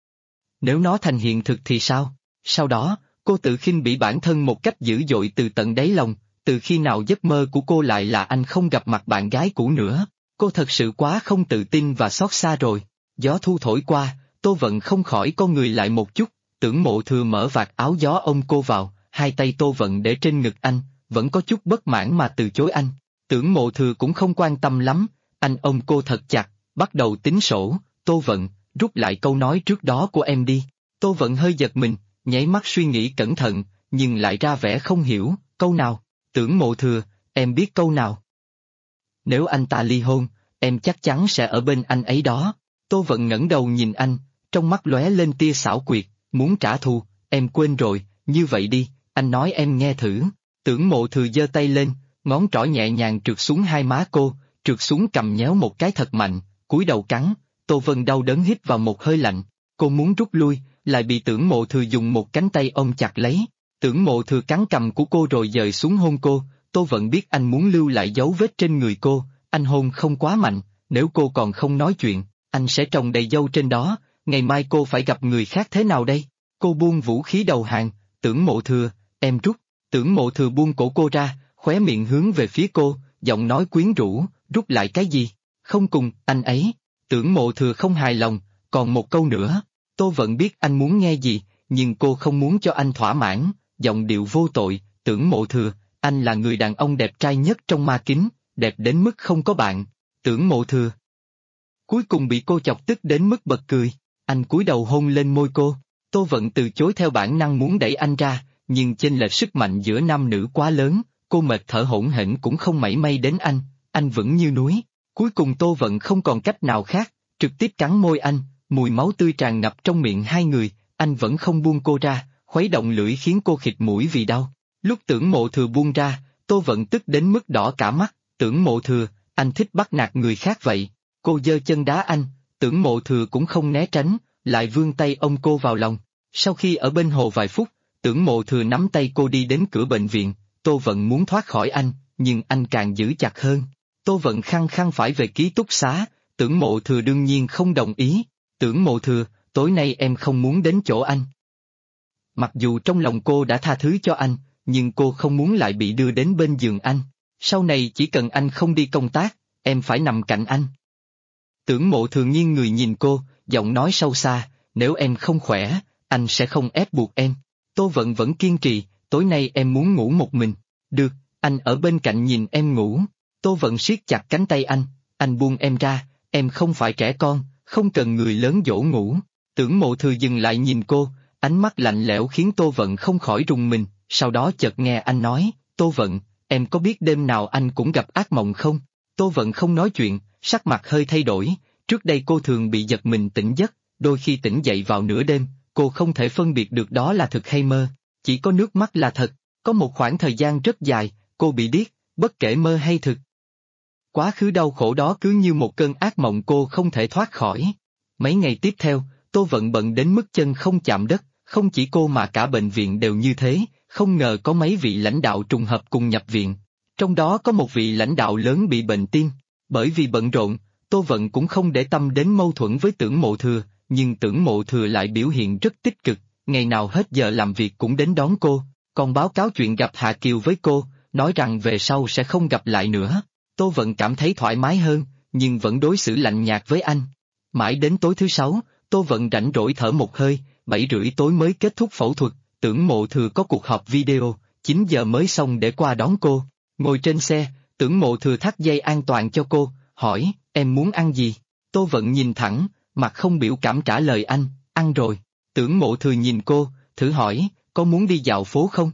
Nếu nó thành hiện thực thì sao? Sau đó, cô tự khinh bỉ bản thân một cách dữ dội từ tận đáy lòng, từ khi nào giấc mơ của cô lại là anh không gặp mặt bạn gái cũ nữa, cô thật sự quá không tự tin và xót xa rồi. Gió thu thổi qua, Tô Vận không khỏi con người lại một chút, Tưởng Mộ Thừa mở vạt áo gió ôm cô vào, hai tay Tô Vận để trên ngực anh, vẫn có chút bất mãn mà từ chối anh. Tưởng Mộ Thừa cũng không quan tâm lắm, anh ôm cô thật chặt, bắt đầu tính sổ. Tô Vận, rút lại câu nói trước đó của em đi. Tô Vận hơi giật mình, nháy mắt suy nghĩ cẩn thận, nhưng lại ra vẻ không hiểu, câu nào? Tưởng Mộ Thừa, em biết câu nào? Nếu anh ta ly hôn, em chắc chắn sẽ ở bên anh ấy đó. Tô Vận ngẩng đầu nhìn anh, trong mắt lóe lên tia xảo quyệt, muốn trả thù, em quên rồi, như vậy đi, anh nói em nghe thử. Tưởng Mộ Thừa giơ tay lên, ngón trỏ nhẹ nhàng trượt xuống hai má cô, trượt xuống cầm nhéo một cái thật mạnh, cúi đầu cắn. Tô Vân đau đớn hít vào một hơi lạnh, cô muốn rút lui, lại bị Tưởng Mộ Thừa dùng một cánh tay ôm chặt lấy. Tưởng Mộ Thừa cắn cằm của cô rồi dời xuống hôn cô. Tô Vận biết anh muốn lưu lại dấu vết trên người cô, anh hôn không quá mạnh, nếu cô còn không nói chuyện, anh sẽ trồng đầy dâu trên đó, ngày mai cô phải gặp người khác thế nào đây? Cô buông vũ khí đầu hàng, Tưởng Mộ Thừa, em rút. Tưởng Mộ Thừa buông cổ cô ra, khóe miệng hướng về phía cô, giọng nói quyến rũ, rút lại cái gì? Không cùng, anh ấy. Tưởng Mộ Thừa không hài lòng, còn một câu nữa. Tô Vận biết anh muốn nghe gì, nhưng cô không muốn cho anh thỏa mãn, giọng điệu vô tội, Tưởng Mộ Thừa, anh là người đàn ông đẹp trai nhất trong ma kính, đẹp đến mức không có bạn. Tưởng Mộ Thừa cuối cùng bị cô chọc tức đến mức bật cười, anh cúi đầu hôn lên môi cô. Tô Vận từ chối theo bản năng muốn đẩy anh ra, nhưng chênh lệch sức mạnh giữa nam nữ quá lớn, cô mệt thở hổn hển cũng không mảy may đến anh vững như núi. Cuối cùng Tô Vận không còn cách nào khác, trực tiếp cắn môi anh, mùi máu tươi tràn ngập trong miệng hai người, anh vẫn không buông cô ra, khuấy động lưỡi khiến cô khịt mũi vì đau. Lúc Tưởng Mộ Thừa buông ra, Tô Vận tức đến mức đỏ cả mắt. Tưởng Mộ Thừa, anh thích bắt nạt người khác vậy. Cô giơ chân đá anh, Tưởng Mộ Thừa cũng không né tránh, lại vươn tay ôm cô vào lòng. Sau khi ở bên hồ vài phút, Tưởng Mộ Thừa nắm tay cô đi đến cửa bệnh viện. Tô Vận muốn thoát khỏi anh, nhưng anh càng giữ chặt hơn. Tô Vận khăng khăng phải về ký túc xá, Tưởng Mộ Thừa đương nhiên không đồng ý. Tưởng Mộ Thừa, tối nay em không muốn đến chỗ anh. Mặc dù trong lòng cô đã tha thứ cho anh, nhưng cô không muốn lại bị đưa đến bên giường anh. Sau này chỉ cần anh không đi công tác, em phải nằm cạnh anh. Tưởng Mộ Thừa nghiêng người nhìn cô, giọng nói sâu xa, nếu em không khỏe, anh sẽ không ép buộc em. Tô Vận vẫn kiên trì, tối nay em muốn ngủ một mình. Được, anh ở bên cạnh nhìn em ngủ. Tô Vận siết chặt cánh tay anh buông em ra, em không phải trẻ con, không cần người lớn dỗ ngủ. Tưởng Mộ Thừa dừng lại nhìn cô, ánh mắt lạnh lẽo khiến Tô Vận không khỏi rùng mình, sau đó chợt nghe anh nói, Tô Vận, em có biết đêm nào anh cũng gặp ác mộng không? Tô Vận không nói chuyện, sắc mặt hơi thay đổi, trước đây cô thường bị giật mình tỉnh giấc, đôi khi tỉnh dậy vào nửa đêm, cô không thể phân biệt được đó là thực hay mơ, chỉ có nước mắt là thật. Có một khoảng thời gian rất dài, cô bị điếc, bất kể mơ hay thực. Quá khứ đau khổ đó cứ như một cơn ác mộng cô không thể thoát khỏi. Mấy ngày tiếp theo, Tô Vận bận đến mức chân không chạm đất, không chỉ cô mà cả bệnh viện đều như thế, không ngờ có mấy vị lãnh đạo trùng hợp cùng nhập viện. Trong đó có một vị lãnh đạo lớn bị bệnh tim. Bởi vì bận rộn, Tô Vận cũng không để tâm đến mâu thuẫn với Tưởng Mộ Thừa, nhưng Tưởng Mộ Thừa lại biểu hiện rất tích cực, ngày nào hết giờ làm việc cũng đến đón cô, còn báo cáo chuyện gặp Hạ Kiều với cô, nói rằng về sau sẽ không gặp lại nữa. Tô Vận cảm thấy thoải mái hơn, nhưng vẫn đối xử lạnh nhạt với anh. Mãi đến tối thứ Sáu, Tô Vận rảnh rỗi thở một hơi, 7:30 tối mới kết thúc phẫu thuật, Tưởng Mộ Thừa có cuộc họp video, 9 giờ mới xong để qua đón cô. Ngồi trên xe, Tưởng Mộ Thừa thắt dây an toàn cho cô, hỏi, em muốn ăn gì? Tô Vận nhìn thẳng, mặt không biểu cảm trả lời anh, ăn rồi. Tưởng Mộ Thừa nhìn cô, thử hỏi, có muốn đi dạo phố không?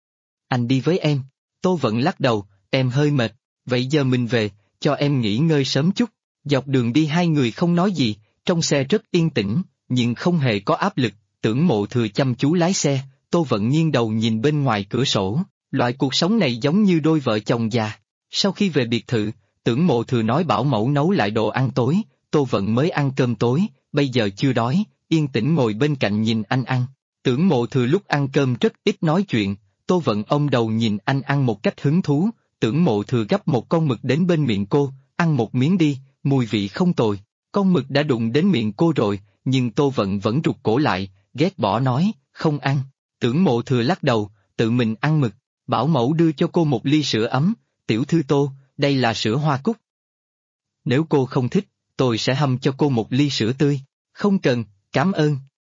Anh đi với em. Tô Vận lắc đầu, em hơi mệt, vậy giờ mình về, cho em nghỉ ngơi sớm chút. Dọc đường đi hai người không nói gì, trong xe rất yên tĩnh, nhưng không hề có áp lực. Tưởng Mộ Thừa chăm chú lái xe, Tô Vận nghiêng đầu nhìn bên ngoài cửa sổ, loại cuộc sống này giống như đôi vợ chồng già. Sau khi về biệt thự, Tưởng Mộ Thừa nói bảo mẫu nấu lại đồ ăn tối, Tô Vận mới ăn cơm tối, bây giờ chưa đói, yên tĩnh ngồi bên cạnh nhìn anh ăn. Tưởng Mộ Thừa lúc ăn cơm rất ít nói chuyện, Tô Vận ôm đầu nhìn anh ăn một cách hứng thú. Tưởng Mộ Thừa gắp một con mực đến bên miệng cô, ăn một miếng đi, mùi vị không tồi. Con mực đã đụng đến miệng cô rồi, nhưng Tô Vận vẫn rụt cổ lại, ghét bỏ nói, không ăn. Tưởng Mộ Thừa lắc đầu, tự mình ăn mực. Bảo mẫu đưa cho cô một ly sữa ấm, tiểu thư Tô, đây là sữa hoa cúc. Nếu cô không thích, tôi sẽ hâm cho cô một ly sữa tươi. Không cần, cảm ơn.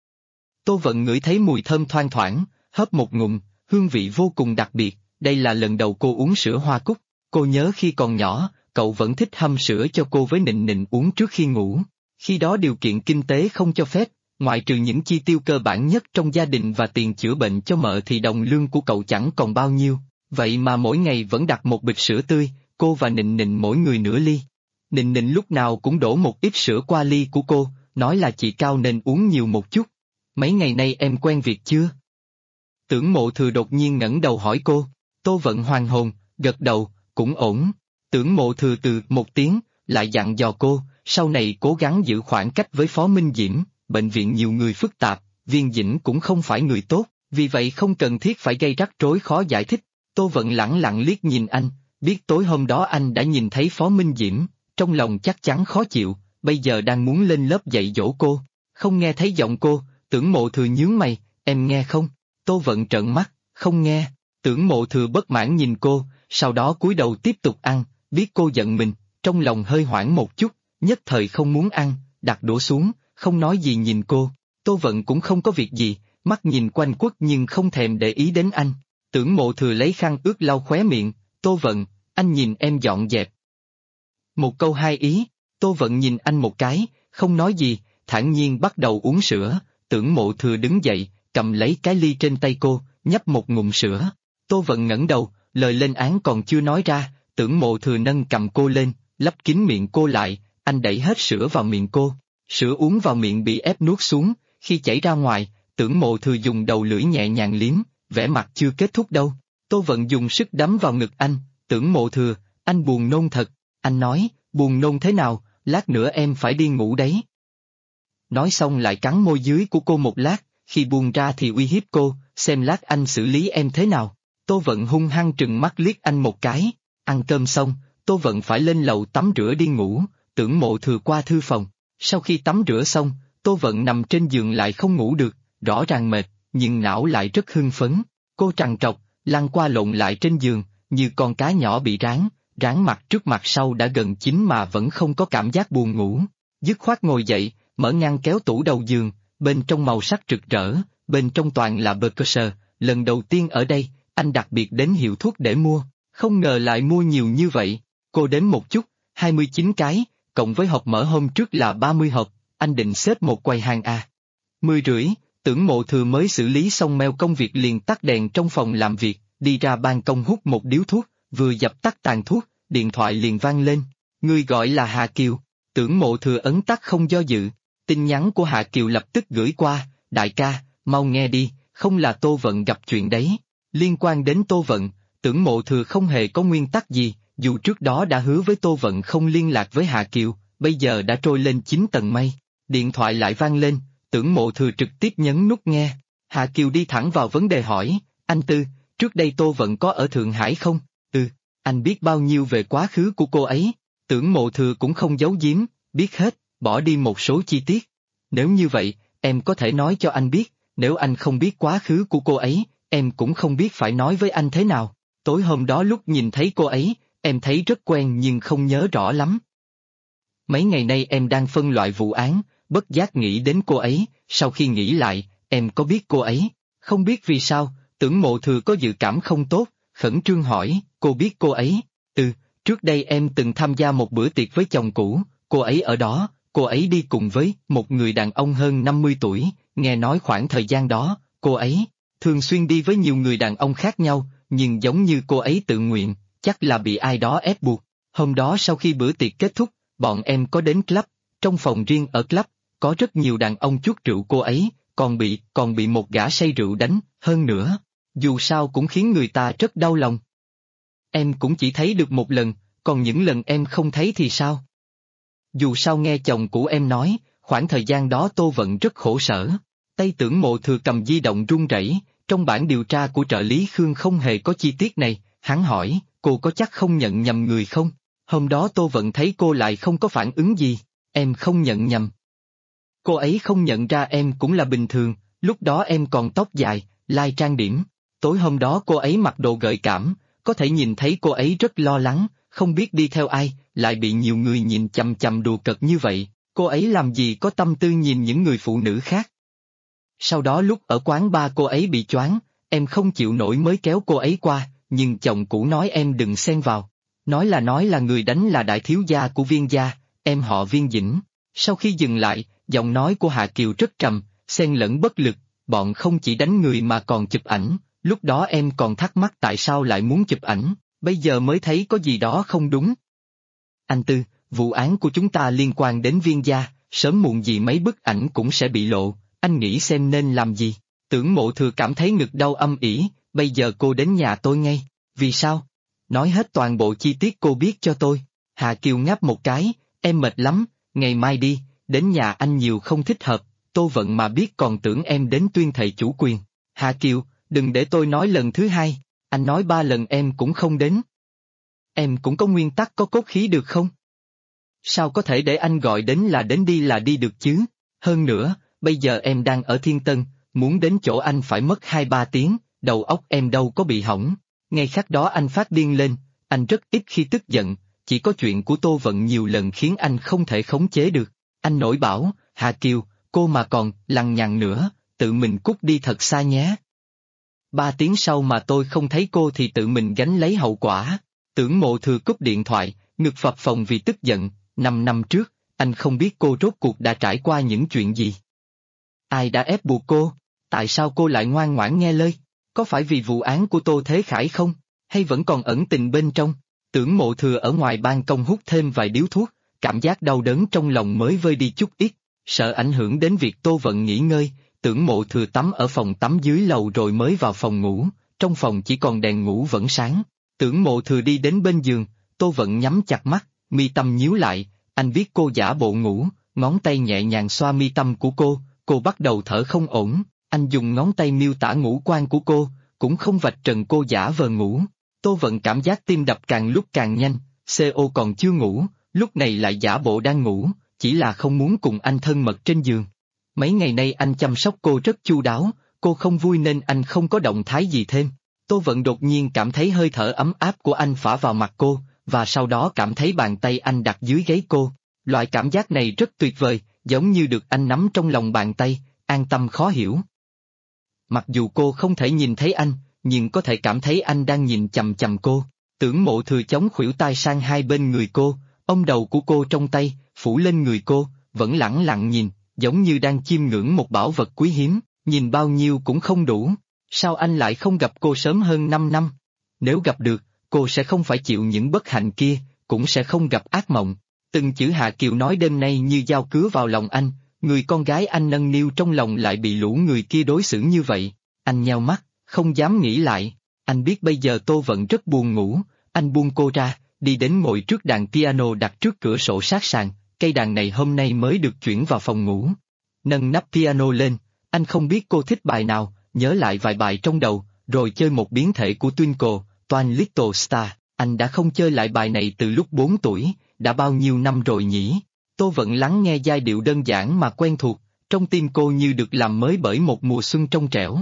Tô Vận ngửi thấy mùi thơm thoang thoảng, hớp một ngụm, hương vị vô cùng đặc biệt, đây là lần đầu cô uống sữa hoa cúc. Cô nhớ khi còn nhỏ, cậu vẫn thích hâm sữa cho cô với Nịnh Nịnh uống trước khi ngủ. Khi đó điều kiện kinh tế không cho phép, ngoại trừ những chi tiêu cơ bản nhất trong gia đình và tiền chữa bệnh cho mợ thì đồng lương của cậu chẳng còn bao nhiêu, vậy mà mỗi ngày vẫn đặt một bịch sữa tươi, cô và Nịnh Nịnh mỗi người nửa ly. Nịnh Nịnh lúc nào cũng đổ một ít sữa qua ly của cô, nói là chị Cao nên uống nhiều một chút. Mấy ngày nay em quen việc chưa? Tưởng Mộ Thừa đột nhiên ngẩng đầu hỏi cô. Tô Vận hoàn hồn, gật đầu, cũng ổn. Tưởng Mộ Thừa từ một tiếng, lại dặn dò cô, sau này cố gắng giữ khoảng cách với Phó Minh Diễm, bệnh viện nhiều người phức tạp, Viên Dĩnh cũng không phải người tốt, vì vậy không cần thiết phải gây rắc rối khó giải thích. Tô Vận lẳng lặng liếc nhìn anh, biết tối hôm đó anh đã nhìn thấy Phó Minh Diễm, trong lòng chắc chắn khó chịu, bây giờ đang muốn lên lớp dạy dỗ cô. Không nghe thấy giọng cô, Tưởng Mộ Thừa nhướng mày, em nghe không? Tô Vận trợn mắt, không nghe. Tưởng Mộ Thừa bất mãn nhìn cô, sau đó cúi đầu tiếp tục ăn, biết cô giận mình, trong lòng hơi hoảng một chút, nhất thời không muốn ăn, đặt đũa xuống, không nói gì nhìn cô. Tô Vận cũng không có việc gì, mắt nhìn quanh quất nhưng không thèm để ý đến anh. Tưởng Mộ Thừa lấy khăn ướt lau khóe miệng, Tô Vận, anh nhìn em dọn dẹp. Một câu hai ý, Tô Vận nhìn anh một cái, không nói gì, thản nhiên bắt đầu uống sữa. Tưởng Mộ Thừa đứng dậy, cầm lấy cái ly trên tay cô, nhấp một ngụm sữa. Tô Vận ngẩng đầu, lời lên án còn chưa nói ra, Tưởng Mộ Thừa nâng cầm cô lên, lấp kín miệng cô lại, anh đẩy hết sữa vào miệng cô. Sữa uống vào miệng bị ép nuốt xuống, khi chảy ra ngoài, Tưởng Mộ Thừa dùng đầu lưỡi nhẹ nhàng liếm, vẻ mặt chưa kết thúc đâu. Tô Vận dùng sức đấm vào ngực anh, Tưởng Mộ Thừa, anh buồn nôn thật. Anh nói, buồn nôn thế nào, lát nữa em phải đi ngủ đấy. Nói xong lại cắn môi dưới của cô một lát, khi buông ra thì uy hiếp cô, xem lát anh xử lý em thế nào. Tô Vận hung hăng trừng mắt liếc anh một cái. Ăn cơm xong, Tô Vận phải lên lầu tắm rửa đi ngủ, Tưởng Mộ Thừa qua thư phòng. Sau khi tắm rửa xong, Tô Vận nằm trên giường lại không ngủ được, rõ ràng mệt, nhưng não lại rất hưng phấn. Cô trằn trọc, lăn qua lộn lại trên giường, như con cá nhỏ bị ráng mặt trước mặt sau đã gần chín mà vẫn không có cảm giác buồn ngủ. Dứt khoát ngồi dậy, mở ngăn kéo tủ đầu giường, bên trong màu sắc rực rỡ, bên trong toàn là Percocet. Lần đầu tiên ở đây, anh đặc biệt đến hiệu thuốc để mua, không ngờ lại mua nhiều như vậy. Cô đếm một chút, 29 cái, cộng với hộp mỡ hôm trước là 30 hộp, anh định xếp một quầy hàng à. 10:30, Tưởng Mộ Thừa mới xử lý xong mail công việc liền tắt đèn trong phòng làm việc, đi ra ban công hút một điếu thuốc, vừa dập tắt tàn thuốc, điện thoại liền vang lên. Người gọi là Hà Kiều. Tưởng Mộ Thừa ấn tắt không do dự. Tin nhắn của Hà Kiều lập tức gửi qua, đại ca, mau nghe đi, không là Tô Vận gặp chuyện đấy. Liên quan đến Tô Vận, Tưởng Mộ Thừa không hề có nguyên tắc gì, dù trước đó đã hứa với Tô Vận không liên lạc với Hà Kiều, bây giờ đã trôi lên 9 tầng mây. Điện thoại lại vang lên, Tưởng Mộ Thừa trực tiếp nhấn nút nghe. Hà Kiều đi thẳng vào vấn đề hỏi, anh Tư, trước đây Tô Vận có ở Thượng Hải không? Anh biết bao nhiêu về quá khứ của cô ấy? Tưởng Mộ Thừa cũng không giấu giếm, biết hết, bỏ đi một số chi tiết. Nếu như vậy, em có thể nói cho anh biết, nếu anh không biết quá khứ của cô ấy, em cũng không biết phải nói với anh thế nào. Tối hôm đó lúc nhìn thấy cô ấy, em thấy rất quen nhưng không nhớ rõ lắm. Mấy ngày nay em đang phân loại vụ án, bất giác nghĩ đến cô ấy, sau khi nghĩ lại, em có biết cô ấy? Không biết vì sao, Tưởng Mộ Thừa có dự cảm không tốt, khẩn trương hỏi, cô biết cô ấy? Trước đây em từng tham gia một bữa tiệc với chồng cũ, cô ấy ở đó, cô ấy đi cùng với một người đàn ông hơn 50 tuổi, nghe nói khoảng thời gian đó, cô ấy thường xuyên đi với nhiều người đàn ông khác nhau, nhưng giống như cô ấy tự nguyện, chắc là bị ai đó ép buộc. Hôm đó sau khi bữa tiệc kết thúc, bọn em có đến club, trong phòng riêng ở club, có rất nhiều đàn ông chuốt rượu cô ấy, còn bị một gã say rượu đánh, hơn nữa. Dù sao cũng khiến người ta rất đau lòng. Em cũng chỉ thấy được một lần, còn những lần em không thấy thì sao? Dù sao nghe chồng cũ em nói, khoảng thời gian đó Tô Vận rất khổ sở. Tay Tưởng Mộ Thừa cầm di động run rẩy, trong bản điều tra của trợ lý Khương không hề có chi tiết này, hắn hỏi, cô có chắc không nhận nhầm người không? Hôm đó Tô Vận thấy cô lại không có phản ứng gì, em không nhận nhầm. Cô ấy không nhận ra em cũng là bình thường, lúc đó em còn tóc dài, lai trang điểm. Tối hôm đó cô ấy mặc đồ gợi cảm, có thể nhìn thấy cô ấy rất lo lắng, không biết đi theo ai, lại bị nhiều người nhìn chằm chằm đùa cợt như vậy, cô ấy làm gì có tâm tư nhìn những người phụ nữ khác. Sau đó lúc ở quán bar cô ấy bị choáng, em không chịu nổi mới kéo cô ấy qua, nhưng chồng cũ nói em đừng xen vào. Nói là người đánh là đại thiếu gia của Viên gia, em họ Viên Dĩnh. Sau khi dừng lại, giọng nói của Hà Kiều rất trầm, xen lẫn bất lực, bọn không chỉ đánh người mà còn chụp ảnh, lúc đó em còn thắc mắc tại sao lại muốn chụp ảnh, bây giờ mới thấy có gì đó không đúng. Anh Tư, vụ án của chúng ta liên quan đến Viên gia, sớm muộn gì mấy bức ảnh cũng sẽ bị lộ, anh nghĩ xem nên làm gì? Tưởng Mộ Thừa cảm thấy ngực đau âm ỉ, bây giờ cô đến nhà tôi ngay, vì sao? Nói hết toàn bộ chi tiết cô biết cho tôi. Hà Kiều ngáp một cái, em mệt lắm, ngày mai đi, đến nhà anh nhiều không thích hợp, Tô Vận mà biết còn tưởng em đến tuyên thệ chủ quyền. Hà Kiều, đừng để tôi nói lần thứ hai, anh nói 3 lần em cũng không đến. Em cũng có nguyên tắc có cốt khí được không? Sao có thể để anh gọi đến là đi được chứ? Hơn nữa, bây giờ em đang ở Thiên Tân, muốn đến chỗ anh phải mất 2-3 tiếng, đầu óc em đâu có bị hỏng. Ngay khắc đó anh phát điên lên, anh rất ít khi tức giận, chỉ có chuyện của Tô Vận nhiều lần khiến anh không thể khống chế được. Anh nổi bảo, Hà Kiều, cô mà còn lằng nhằng nữa, tự mình cút đi thật xa nhé. 3 tiếng sau mà tôi không thấy cô thì tự mình gánh lấy hậu quả. Tưởng Mộ Thừa cúp điện thoại, ngực phập phồng vì tức giận. 5 năm trước, anh không biết cô rốt cuộc đã trải qua những chuyện gì. Ai đã ép buộc cô? Tại sao cô lại ngoan ngoãn nghe lời? Có phải vì vụ án của Tô Thế Khải không? Hay vẫn còn ẩn tình bên trong? Tưởng Mộ Thừa ở ngoài ban công hút thêm vài điếu thuốc, cảm giác đau đớn trong lòng mới vơi đi chút ít. Sợ ảnh hưởng đến việc Tô Vận nghỉ ngơi, Tưởng Mộ Thừa tắm ở phòng tắm dưới lầu rồi mới vào phòng ngủ, trong phòng chỉ còn đèn ngủ vẫn sáng. Tưởng Mộ Thừa đi đến bên giường, Tô Vận nhắm chặt mắt, mi tâm nhíu lại, anh biết cô giả bộ ngủ, ngón tay nhẹ nhàng xoa mi tâm của cô bắt đầu thở không ổn, anh dùng ngón tay miêu tả ngũ quan của cô, cũng không vạch trần cô giả vờ ngủ. Tô Vận cảm giác tim đập càng lúc càng nhanh, CO còn chưa ngủ, lúc này lại giả bộ đang ngủ, chỉ là không muốn cùng anh thân mật trên giường. Mấy ngày nay anh chăm sóc cô rất chu đáo, cô không vui nên anh không có động thái gì thêm. Tô Vận đột nhiên cảm thấy hơi thở ấm áp của anh phả vào mặt cô, và sau đó cảm thấy bàn tay anh đặt dưới gáy cô. Loại cảm giác này rất tuyệt vời, giống như được anh nắm trong lòng bàn tay, an tâm khó hiểu. Mặc dù cô không thể nhìn thấy anh, nhưng có thể cảm thấy anh đang nhìn chằm chằm cô. Tưởng Mộ Thừa chống khuỷu tay sang hai bên người cô, ôm đầu của cô trong tay, phủ lên người cô, vẫn lẳng lặng nhìn, giống như đang chiêm ngưỡng một bảo vật quý hiếm, nhìn bao nhiêu cũng không đủ. Sao anh lại không gặp cô sớm hơn 5 năm? Nếu gặp được, cô sẽ không phải chịu những bất hạnh kia, cũng sẽ không gặp ác mộng. Từng chữ Hạ Kiều nói đêm nay như dao cứa vào lòng anh, người con gái anh nâng niu trong lòng lại bị lũ người kia đối xử như vậy. Anh nheo mắt, không dám nghĩ lại. Anh biết bây giờ Tô Vận rất buồn ngủ, anh buông cô ra, đi đến ngồi trước đàn piano đặt trước cửa sổ sát sàn, cây đàn này hôm nay mới được chuyển vào phòng ngủ. Nâng nắp piano lên, anh không biết cô thích bài nào, nhớ lại vài bài trong đầu, rồi chơi một biến thể của Twinkle, Twine Little Star. Anh đã không chơi lại bài này từ lúc 4 tuổi, đã bao nhiêu năm rồi nhỉ? Tô Vận lắng nghe giai điệu đơn giản mà quen thuộc, trong tim cô như được làm mới bởi một mùa xuân trong trẻo.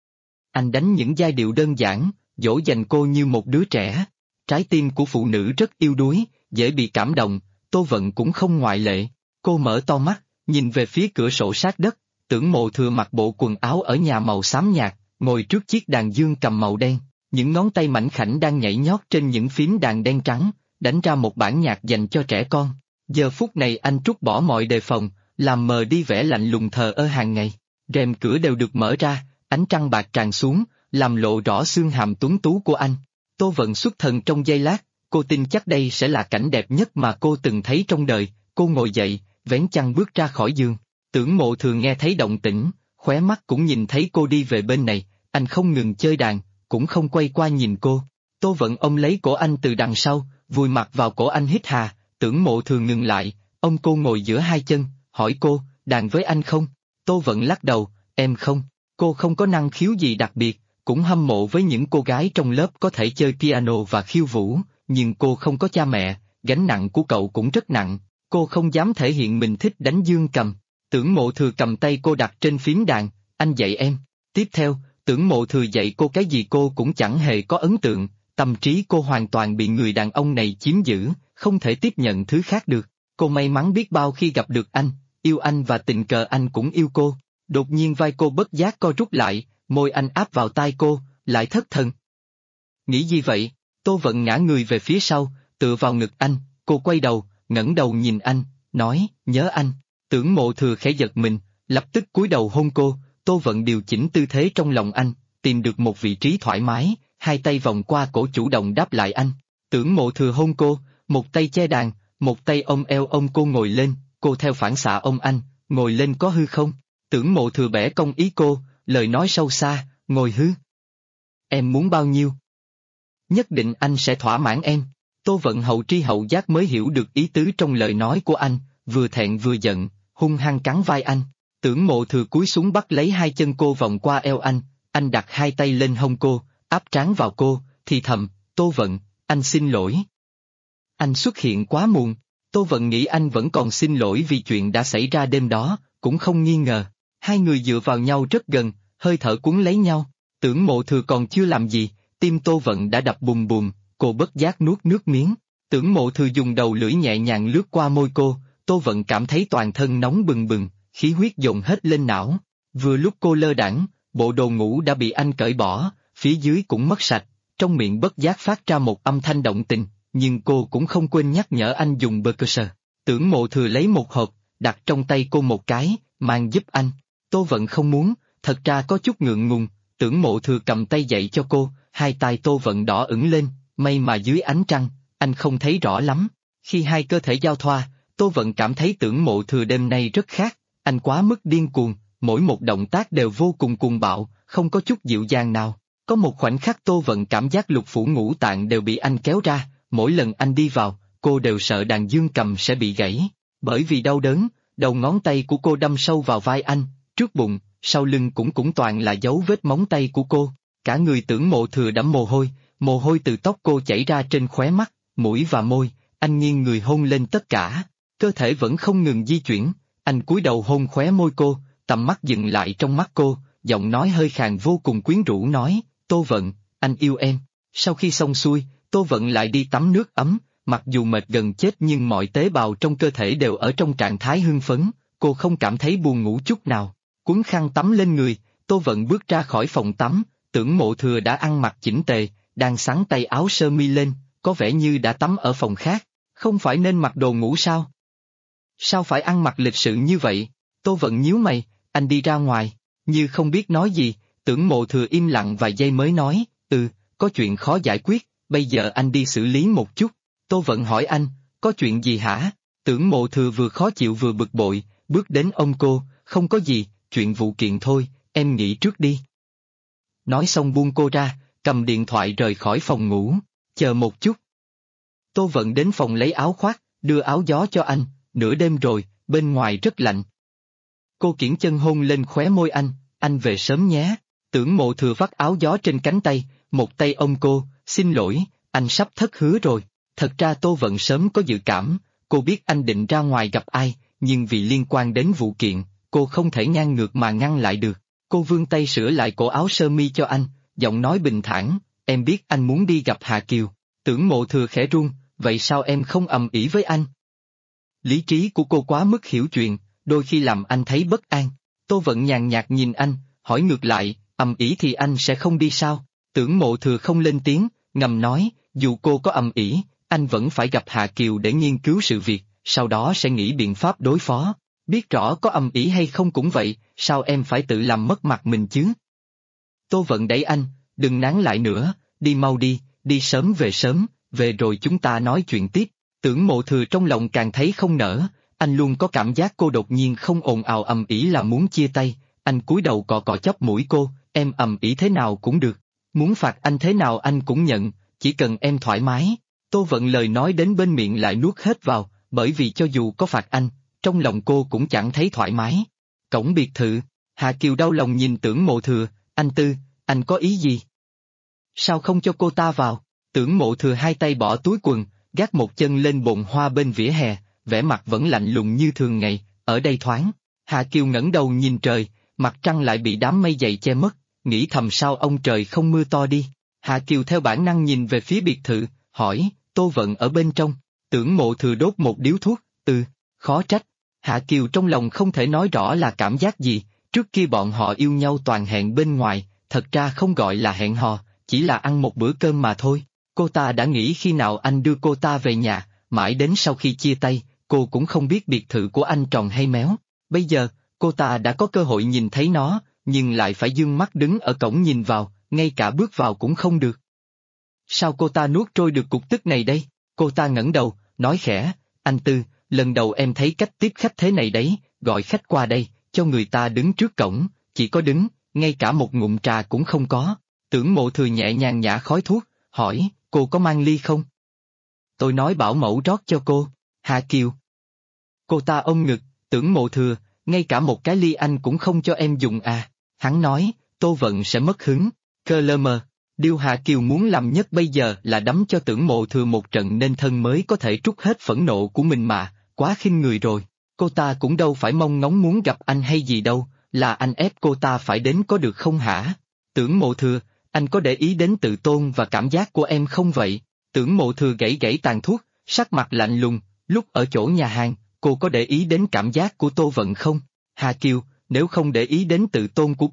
Anh đánh những giai điệu đơn giản, dỗ dành cô như một đứa trẻ. Trái tim của phụ nữ rất yếu đuối, dễ bị cảm động, Tô Vận cũng không ngoại lệ. Cô mở to mắt, nhìn về phía cửa sổ sát đất, Tưởng Mộ Thừa mặc bộ quần áo ở nhà màu xám nhạt, ngồi trước chiếc đàn dương cầm màu đen, những ngón tay mảnh khảnh đang nhảy nhót trên những phím đàn đen trắng, đánh ra một bản nhạc dành cho trẻ con. Giờ phút này anh trút bỏ mọi đề phòng, làm mờ đi vẻ lạnh lùng thờ ơ hàng ngày. Rèm cửa đều được mở ra, ánh trăng bạc tràn xuống, làm lộ rõ xương hàm tuấn tú của anh. Tô Vận xuất thần trong giây lát, cô tin chắc đây sẽ là cảnh đẹp nhất mà cô từng thấy trong đời. Cô ngồi dậy, vén chăn bước ra khỏi giường. Tưởng Mộ Thừa nghe thấy động tĩnh, khóe mắt cũng nhìn thấy cô đi về bên này, anh không ngừng chơi đàn, cũng không quay qua nhìn cô. Tô Vận ôm lấy cổ anh từ đằng sau, vùi mặt vào cổ anh hít hà. Tưởng Mộ Thừa ngừng lại, ông cô ngồi giữa hai chân, hỏi cô, đàn với anh không? Tô Vận lắc đầu, em không. Cô không có năng khiếu gì đặc biệt, cũng hâm mộ với những cô gái trong lớp có thể chơi piano và khiêu vũ, nhưng cô không có cha mẹ, gánh nặng của cậu cũng rất nặng, cô không dám thể hiện mình thích đánh dương cầm. Tưởng Mộ Thừa cầm tay cô đặt trên phím đàn, anh dạy em. Tiếp theo, Tưởng Mộ Thừa dạy cô cái gì cô cũng chẳng hề có ấn tượng, tâm trí cô hoàn toàn bị người đàn ông này chiếm giữ, không thể tiếp nhận thứ khác được. Cô may mắn biết bao khi gặp được anh, yêu anh và tình cờ anh cũng yêu cô. Đột nhiên vai cô bất giác co rút lại, môi anh áp vào tai cô, lại thất thần. Nghĩ gì vậy? Tô Vận ngã người về phía sau, tựa vào ngực anh, cô quay đầu, ngẩng đầu nhìn anh, nói, nhớ anh. Tưởng Mộ Thừa khẽ giật mình, lập tức cúi đầu hôn cô. Tô Vận điều chỉnh tư thế trong lòng anh, tìm được một vị trí thoải mái, hai tay vòng qua cổ chủ động đáp lại anh. Tưởng Mộ Thừa hôn cô, một tay che đàn, một tay ôm eo ông cô ngồi lên, cô theo phản xạ ôm anh, ngồi lên có hư không? Tưởng Mộ Thừa bẻ cong ý cô, lời nói sâu xa, ngồi hư. Em muốn bao nhiêu? Nhất định anh sẽ thỏa mãn em. Tô Vận hậu tri hậu giác mới hiểu được ý tứ trong lời nói của anh, vừa thẹn vừa giận, hung hăng cắn vai anh. Tưởng Mộ Thừa cúi xuống bắt lấy hai chân cô vòng qua eo anh đặt hai tay lên hông cô, áp trán vào cô, thì thầm, Tô Vận, anh xin lỗi. Anh xuất hiện quá muộn. Tô Vận nghĩ anh vẫn còn xin lỗi vì chuyện đã xảy ra đêm đó, cũng không nghi ngờ. Hai người dựa vào nhau rất gần, hơi thở cuốn lấy nhau. Tưởng Mộ Thừa còn chưa làm gì, tim Tô Vận đã đập bùm bùm, cô bất giác nuốt nước miếng. Tưởng Mộ Thừa dùng đầu lưỡi nhẹ nhàng lướt qua môi cô, Tô Vận cảm thấy toàn thân nóng bừng bừng, khí huyết dồn hết lên não. Vừa lúc cô lơ đãng, bộ đồ ngủ đã bị anh cởi bỏ, phía dưới cũng mất sạch, trong miệng bất giác phát ra một âm thanh động tình, nhưng cô cũng không quên nhắc nhở anh dùng Percocet. Tưởng Mộ Thừa lấy một hộp, đặt trong tay cô một cái, mang giúp anh. Tô Vận không muốn, thật ra có chút ngượng ngùng, Tưởng Mộ Thừa cầm tay dậy cho cô, hai tay Tô Vận đỏ ửng lên, may mà dưới ánh trăng, anh không thấy rõ lắm. Khi hai cơ thể giao thoa, Tô Vận cảm thấy Tưởng Mộ Thừa đêm nay rất khác, anh quá mức điên cuồng, mỗi một động tác đều vô cùng cuồng bạo, không có chút dịu dàng nào. Có một khoảnh khắc Tô Vận cảm giác lục phủ ngũ tạng đều bị anh kéo ra, mỗi lần anh đi vào, cô đều sợ đàn dương cầm sẽ bị gãy. Bởi vì đau đớn, đầu ngón tay của cô đâm sâu vào vai anh, trước bụng, sau lưng cũng toàn là dấu vết móng tay của cô. Cả người Tưởng Mộ Thừa đẫm mồ hôi từ tóc cô chảy ra trên khóe mắt, mũi và môi, anh nghiêng người hôn lên tất cả. Cơ thể vẫn không ngừng di chuyển, anh cúi đầu hôn khóe môi cô, tầm mắt dừng lại trong mắt cô, giọng nói hơi khàn vô cùng quyến rũ nói, Tô Vận, anh yêu em. Sau khi xong xuôi, Tô Vận lại đi tắm nước ấm, mặc dù mệt gần chết nhưng mọi tế bào trong cơ thể đều ở trong trạng thái hưng phấn, cô không cảm thấy buồn ngủ chút nào. Quấn khăn tắm lên người, Tô Vận bước ra khỏi phòng tắm, Tưởng Mộ Thừa đã ăn mặc chỉnh tề, đang xắn tay áo sơ mi lên, có vẻ như đã tắm ở phòng khác, không phải nên mặc đồ ngủ sao? Sao phải ăn mặc lịch sự như vậy? Tô Vận nhíu mày, anh đi ra ngoài, như không biết nói gì, Tưởng Mộ Thừa im lặng vài giây mới nói, có chuyện khó giải quyết, bây giờ anh đi xử lý một chút. Tô Vận hỏi anh, có chuyện gì hả? Tưởng Mộ Thừa vừa khó chịu vừa bực bội, bước đến ôm cô, không có gì, chuyện vụ kiện thôi, em nghỉ trước đi. Nói xong buông cô ra, cầm điện thoại rời khỏi phòng ngủ, chờ một chút. Tô Vận đến phòng lấy áo khoác, đưa áo gió cho anh, nửa đêm rồi, bên ngoài rất lạnh. Cô kiễng chân hôn lên khóe môi anh về sớm nhé. Tưởng Mộ Thừa vắt áo gió trên cánh tay, một tay ôm cô, xin lỗi, anh sắp thất hứa rồi. Thật ra Tô Vận sớm có dự cảm, cô biết anh định ra ngoài gặp ai, nhưng vì liên quan đến vụ kiện, cô không thể ngang ngược mà ngăn lại được. Cô vươn tay sửa lại cổ áo sơ mi cho anh, giọng nói bình thản, em biết anh muốn đi gặp Hà Kiều. Tưởng Mộ Thừa khẽ run, vậy sao em không ầm ĩ với anh? Lý trí của cô quá mức hiểu chuyện, đôi khi làm anh thấy bất an. Tô Vận nhàn nhạt nhìn anh, hỏi ngược lại, ầm ĩ thì anh sẽ không đi sao? Tưởng Mộ Thừa không lên tiếng, ngầm nói, dù cô có ầm ĩ, anh vẫn phải gặp Hà Kiều để nghiên cứu sự việc, sau đó sẽ nghĩ biện pháp đối phó. Biết rõ có ầm ĩ hay không cũng vậy, sao em phải tự làm mất mặt mình chứ? Tô Vận đẩy anh, đừng nán lại nữa, đi mau đi, đi sớm, về rồi chúng ta nói chuyện tiếp. Tưởng Mộ Thừa trong lòng càng thấy không nỡ, anh luôn có cảm giác cô đột nhiên không ồn ào ầm ĩ là muốn chia tay, anh cúi đầu cọ cọ chóp mũi cô, em ầm ĩ thế nào cũng được, muốn phạt anh thế nào anh cũng nhận, chỉ cần em thoải mái. Tô Vận lời nói đến bên miệng lại nuốt hết vào, bởi vì cho dù có phạt anh, trong lòng cô cũng chẳng thấy thoải mái. Cổng biệt thự, Hà Kiều đau lòng nhìn Tưởng Mộ Thừa, anh có ý gì? Sao không cho cô ta vào? Tưởng Mộ Thừa hai tay bỏ túi quần, gác một chân lên bồn hoa bên vỉa hè, vẻ mặt vẫn lạnh lùng như thường ngày, ở đây thoáng. Hà Kiều ngẩng đầu nhìn trời, mặt trăng lại bị đám mây dày che mất, nghĩ thầm sao ông trời không mưa to đi. Hà Kiều theo bản năng nhìn về phía biệt thự, hỏi, Tô Vận ở bên trong. Tưởng Mộ Thừa đốt một điếu thuốc, khó trách. Hà Kiều trong lòng không thể nói rõ là cảm giác gì, trước kia bọn họ yêu nhau toàn hẹn bên ngoài, thật ra không gọi là hẹn hò, chỉ là ăn một bữa cơm mà thôi. Cô ta đã nghĩ khi nào anh đưa cô ta về nhà, mãi đến sau khi chia tay, cô cũng không biết biệt thự của anh tròn hay méo. Bây giờ, cô ta đã có cơ hội nhìn thấy nó, nhưng lại phải dương mắt đứng ở cổng nhìn vào, ngay cả bước vào cũng không được. Sao cô ta nuốt trôi được cục tức này đây? Cô ta ngẩng đầu, nói khẽ, anh Tư, lần đầu em thấy cách tiếp khách thế này đấy, gọi khách qua đây, cho người ta đứng trước cổng, chỉ có đứng, ngay cả một ngụm trà cũng không có. Tưởng Mộ Thừa nhẹ nhàng nhả khói thuốc, hỏi, cô có mang ly không? Tôi nói bảo mẫu rót cho cô. Hà Kiều. Cô ta ôm ngực, Tưởng Mộ Thừa, ngay cả một cái ly anh cũng không cho em dùng à? Hắn nói, Tô Vận sẽ mất hứng. Cơ lơ mờ. Điều Hà Kiều muốn làm nhất bây giờ là đấm cho Tưởng Mộ Thừa một trận nên thân mới có thể trút hết phẫn nộ của mình mà, quá khinh người rồi. Cô ta cũng đâu phải mong ngóng muốn gặp anh hay gì đâu, là anh ép cô ta phải đến có được không hả? Tưởng Mộ Thừa, anh có để ý đến tự tôn và cảm giác của em không vậy? Tưởng Mộ Thừa gãy gãy tàn thuốc, sắc mặt lạnh lùng, lúc ở chỗ nhà hàng, cô có để ý đến cảm giác của Tô Vận không? Hà Kiều, nếu không để ý đến tự tôn của cô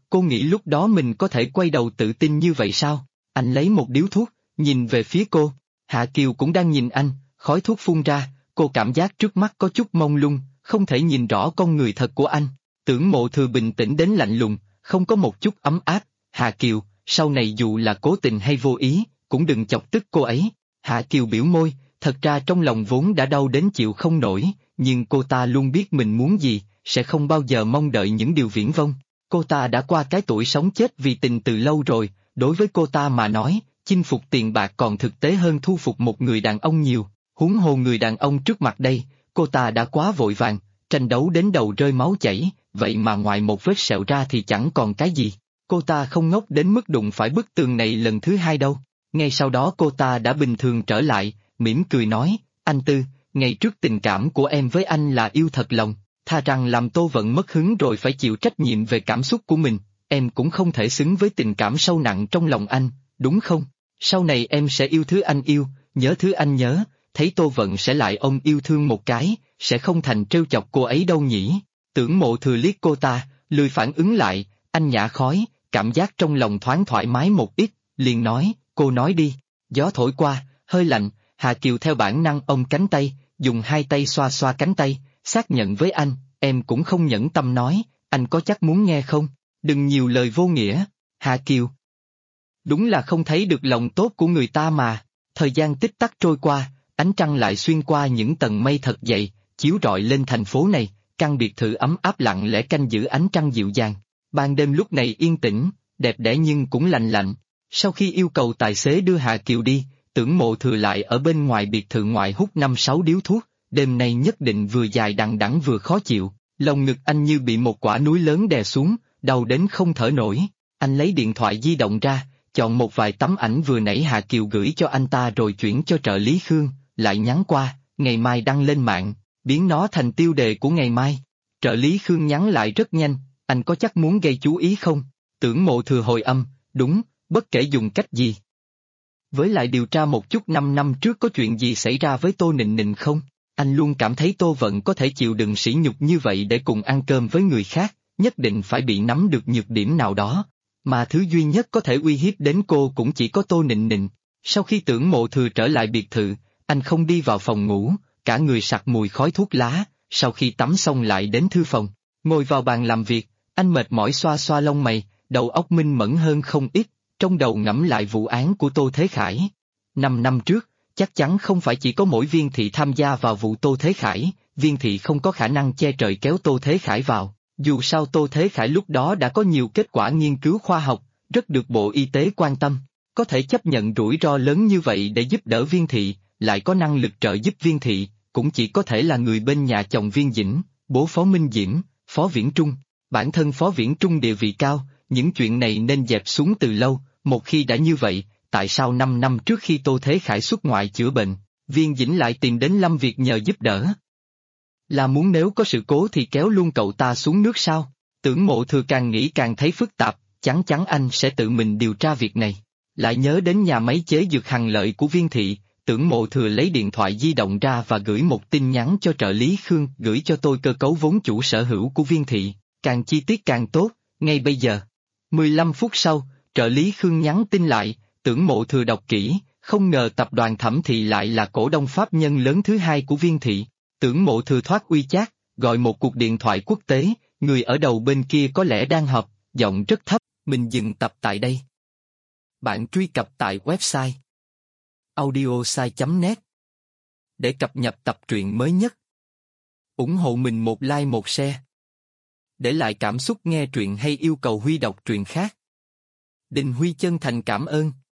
Cô nghĩ lúc đó mình có thể quay đầu tự tin như vậy sao? Anh lấy một điếu thuốc, nhìn về phía cô. Hạ Kiều cũng đang nhìn anh, khói thuốc phun ra, cô cảm giác trước mắt có chút mông lung, không thể nhìn rõ con người thật của anh. Tưởng Mộ Thừa bình tĩnh đến lạnh lùng, không có một chút ấm áp. Hạ Kiều, sau này dù là cố tình hay vô ý, cũng đừng chọc tức cô ấy. Hạ Kiều biểu môi, thật ra trong lòng vốn đã đau đến chịu không nổi, nhưng cô ta luôn biết mình muốn gì, sẽ không bao giờ mong đợi những điều viển vông. Cô ta đã qua cái tuổi sống chết vì tình từ lâu rồi, đối với cô ta mà nói, chinh phục tiền bạc còn thực tế hơn thu phục một người đàn ông nhiều. Huống hồ người đàn ông trước mặt đây, cô ta đã quá vội vàng, tranh đấu đến đầu rơi máu chảy, vậy mà ngoài một vết sẹo ra thì chẳng còn cái gì. Cô ta không ngốc đến mức đụng phải bức tường này lần thứ hai đâu. Ngay sau đó cô ta đã bình thường trở lại, mỉm cười nói, anh Tư, ngày trước tình cảm của em với anh là yêu thật lòng, tha rằng làm Tô Vận mất hứng rồi phải chịu trách nhiệm về cảm xúc của mình, em cũng không thể xứng với tình cảm sâu nặng trong lòng anh, đúng không? Sau này em sẽ yêu thứ anh yêu, nhớ thứ anh nhớ, thấy Tô Vận sẽ lại ôm yêu thương một cái, sẽ không thành trêu chọc cô ấy đâu nhỉ? Tưởng Mộ Thừa liếc cô ta, lười phản ứng lại, anh nhả khói, cảm giác trong lòng thoáng thoải mái một ít, liền nói, cô nói đi. Gió thổi qua, hơi lạnh, Hà Kiều theo bản năng ôm cánh tay, dùng hai tay xoa xoa cánh tay, xác nhận với anh, em cũng không nhẫn tâm nói, anh có chắc muốn nghe không? Đừng nhiều lời vô nghĩa, Hà Kiều. Đúng là không thấy được lòng tốt của người ta mà. Thời gian tích tắc trôi qua, ánh trăng lại xuyên qua những tầng mây thật dày, chiếu rọi lên thành phố này, căn biệt thự ấm áp lặng lẽ canh giữ ánh trăng dịu dàng. Ban đêm lúc này yên tĩnh, đẹp đẽ nhưng cũng lạnh lạnh. Sau khi yêu cầu tài xế đưa Hà Kiều đi, Tưởng Mộ Thừa lại ở bên ngoài biệt thự ngoại hút 5-6 điếu thuốc, đêm nay nhất định vừa dài đằng đẵng vừa khó chịu, lòng ngực anh như bị một quả núi lớn đè xuống, đau đến không thở nổi. Anh lấy điện thoại di động ra, chọn một vài tấm ảnh vừa nãy Hà Kiều gửi cho anh ta rồi chuyển cho trợ lý Khương, lại nhắn qua, ngày mai đăng lên mạng, biến nó thành tiêu đề của ngày mai. Trợ lý Khương nhắn lại rất nhanh, anh có chắc muốn gây chú ý không? Tưởng Mộ Thừa hồi âm, đúng, bất kể dùng cách gì. Với lại điều tra một chút 5 năm trước có chuyện gì xảy ra với Tô Nịnh Nịnh không? Anh luôn cảm thấy Tô Vận có thể chịu đựng sỉ nhục như vậy để cùng ăn cơm với người khác, nhất định phải bị nắm được nhược điểm nào đó. Mà thứ duy nhất có thể uy hiếp đến cô cũng chỉ có Tô Nịnh Nịnh. Sau khi Tưởng Mộ Thừa trở lại biệt thự, anh không đi vào phòng ngủ, cả người sặc mùi khói thuốc lá, sau khi tắm xong lại đến thư phòng, ngồi vào bàn làm việc, anh mệt mỏi xoa xoa lông mày, đầu óc minh mẫn hơn không ít, trong đầu ngẫm lại vụ án của Tô Thế Khải. 5 năm trước, chắc chắn không phải chỉ có mỗi Viên Thị tham gia vào vụ Tô Thế Khải, Viên Thị không có khả năng che trời kéo Tô Thế Khải vào. Dù sao Tô Thế Khải lúc đó đã có nhiều kết quả nghiên cứu khoa học, rất được Bộ Y tế quan tâm, có thể chấp nhận rủi ro lớn như vậy để giúp đỡ Viên Thị, lại có năng lực trợ giúp Viên Thị, cũng chỉ có thể là người bên nhà chồng Viên Dĩnh, bố Phó Minh Diễm, Phó Viễn Trung. Bản thân Phó Viễn Trung địa vị cao, những chuyện này nên dẹp xuống từ lâu, một khi đã như vậy, tại sao 5 năm trước khi Tô Thế Khải xuất ngoại chữa bệnh, Viên Dĩnh lại tìm đến Lâm Việt nhờ giúp đỡ? Là muốn nếu có sự cố thì kéo luôn cậu ta xuống nước sao? Tưởng Mộ Thừa càng nghĩ càng thấy phức tạp, chắc chắn anh sẽ tự mình điều tra việc này. Lại nhớ đến nhà máy chế dược Hằng Lợi của Viên Thị, Tưởng Mộ Thừa lấy điện thoại di động ra và gửi một tin nhắn cho trợ lý Khương, gửi cho tôi cơ cấu vốn chủ sở hữu của Viên Thị, càng chi tiết càng tốt, ngay bây giờ. 15 phút sau, trợ lý Khương nhắn tin lại, Tưởng Mộ Thừa đọc kỹ, không ngờ tập đoàn Thẩm Thị lại là cổ đông pháp nhân lớn thứ hai của Viên Thị. Tưởng Mộ Thừa thoát uy chát, gọi một cuộc điện thoại quốc tế, người ở đầu bên kia có lẽ đang họp, giọng rất thấp, mình dừng tập tại đây. Bạn truy cập tại website audiosai.net để cập nhật tập truyện mới nhất. Ủng hộ mình một like một share. Để lại cảm xúc nghe truyện hay yêu cầu Huy đọc truyện khác. Đình Huy chân thành cảm ơn.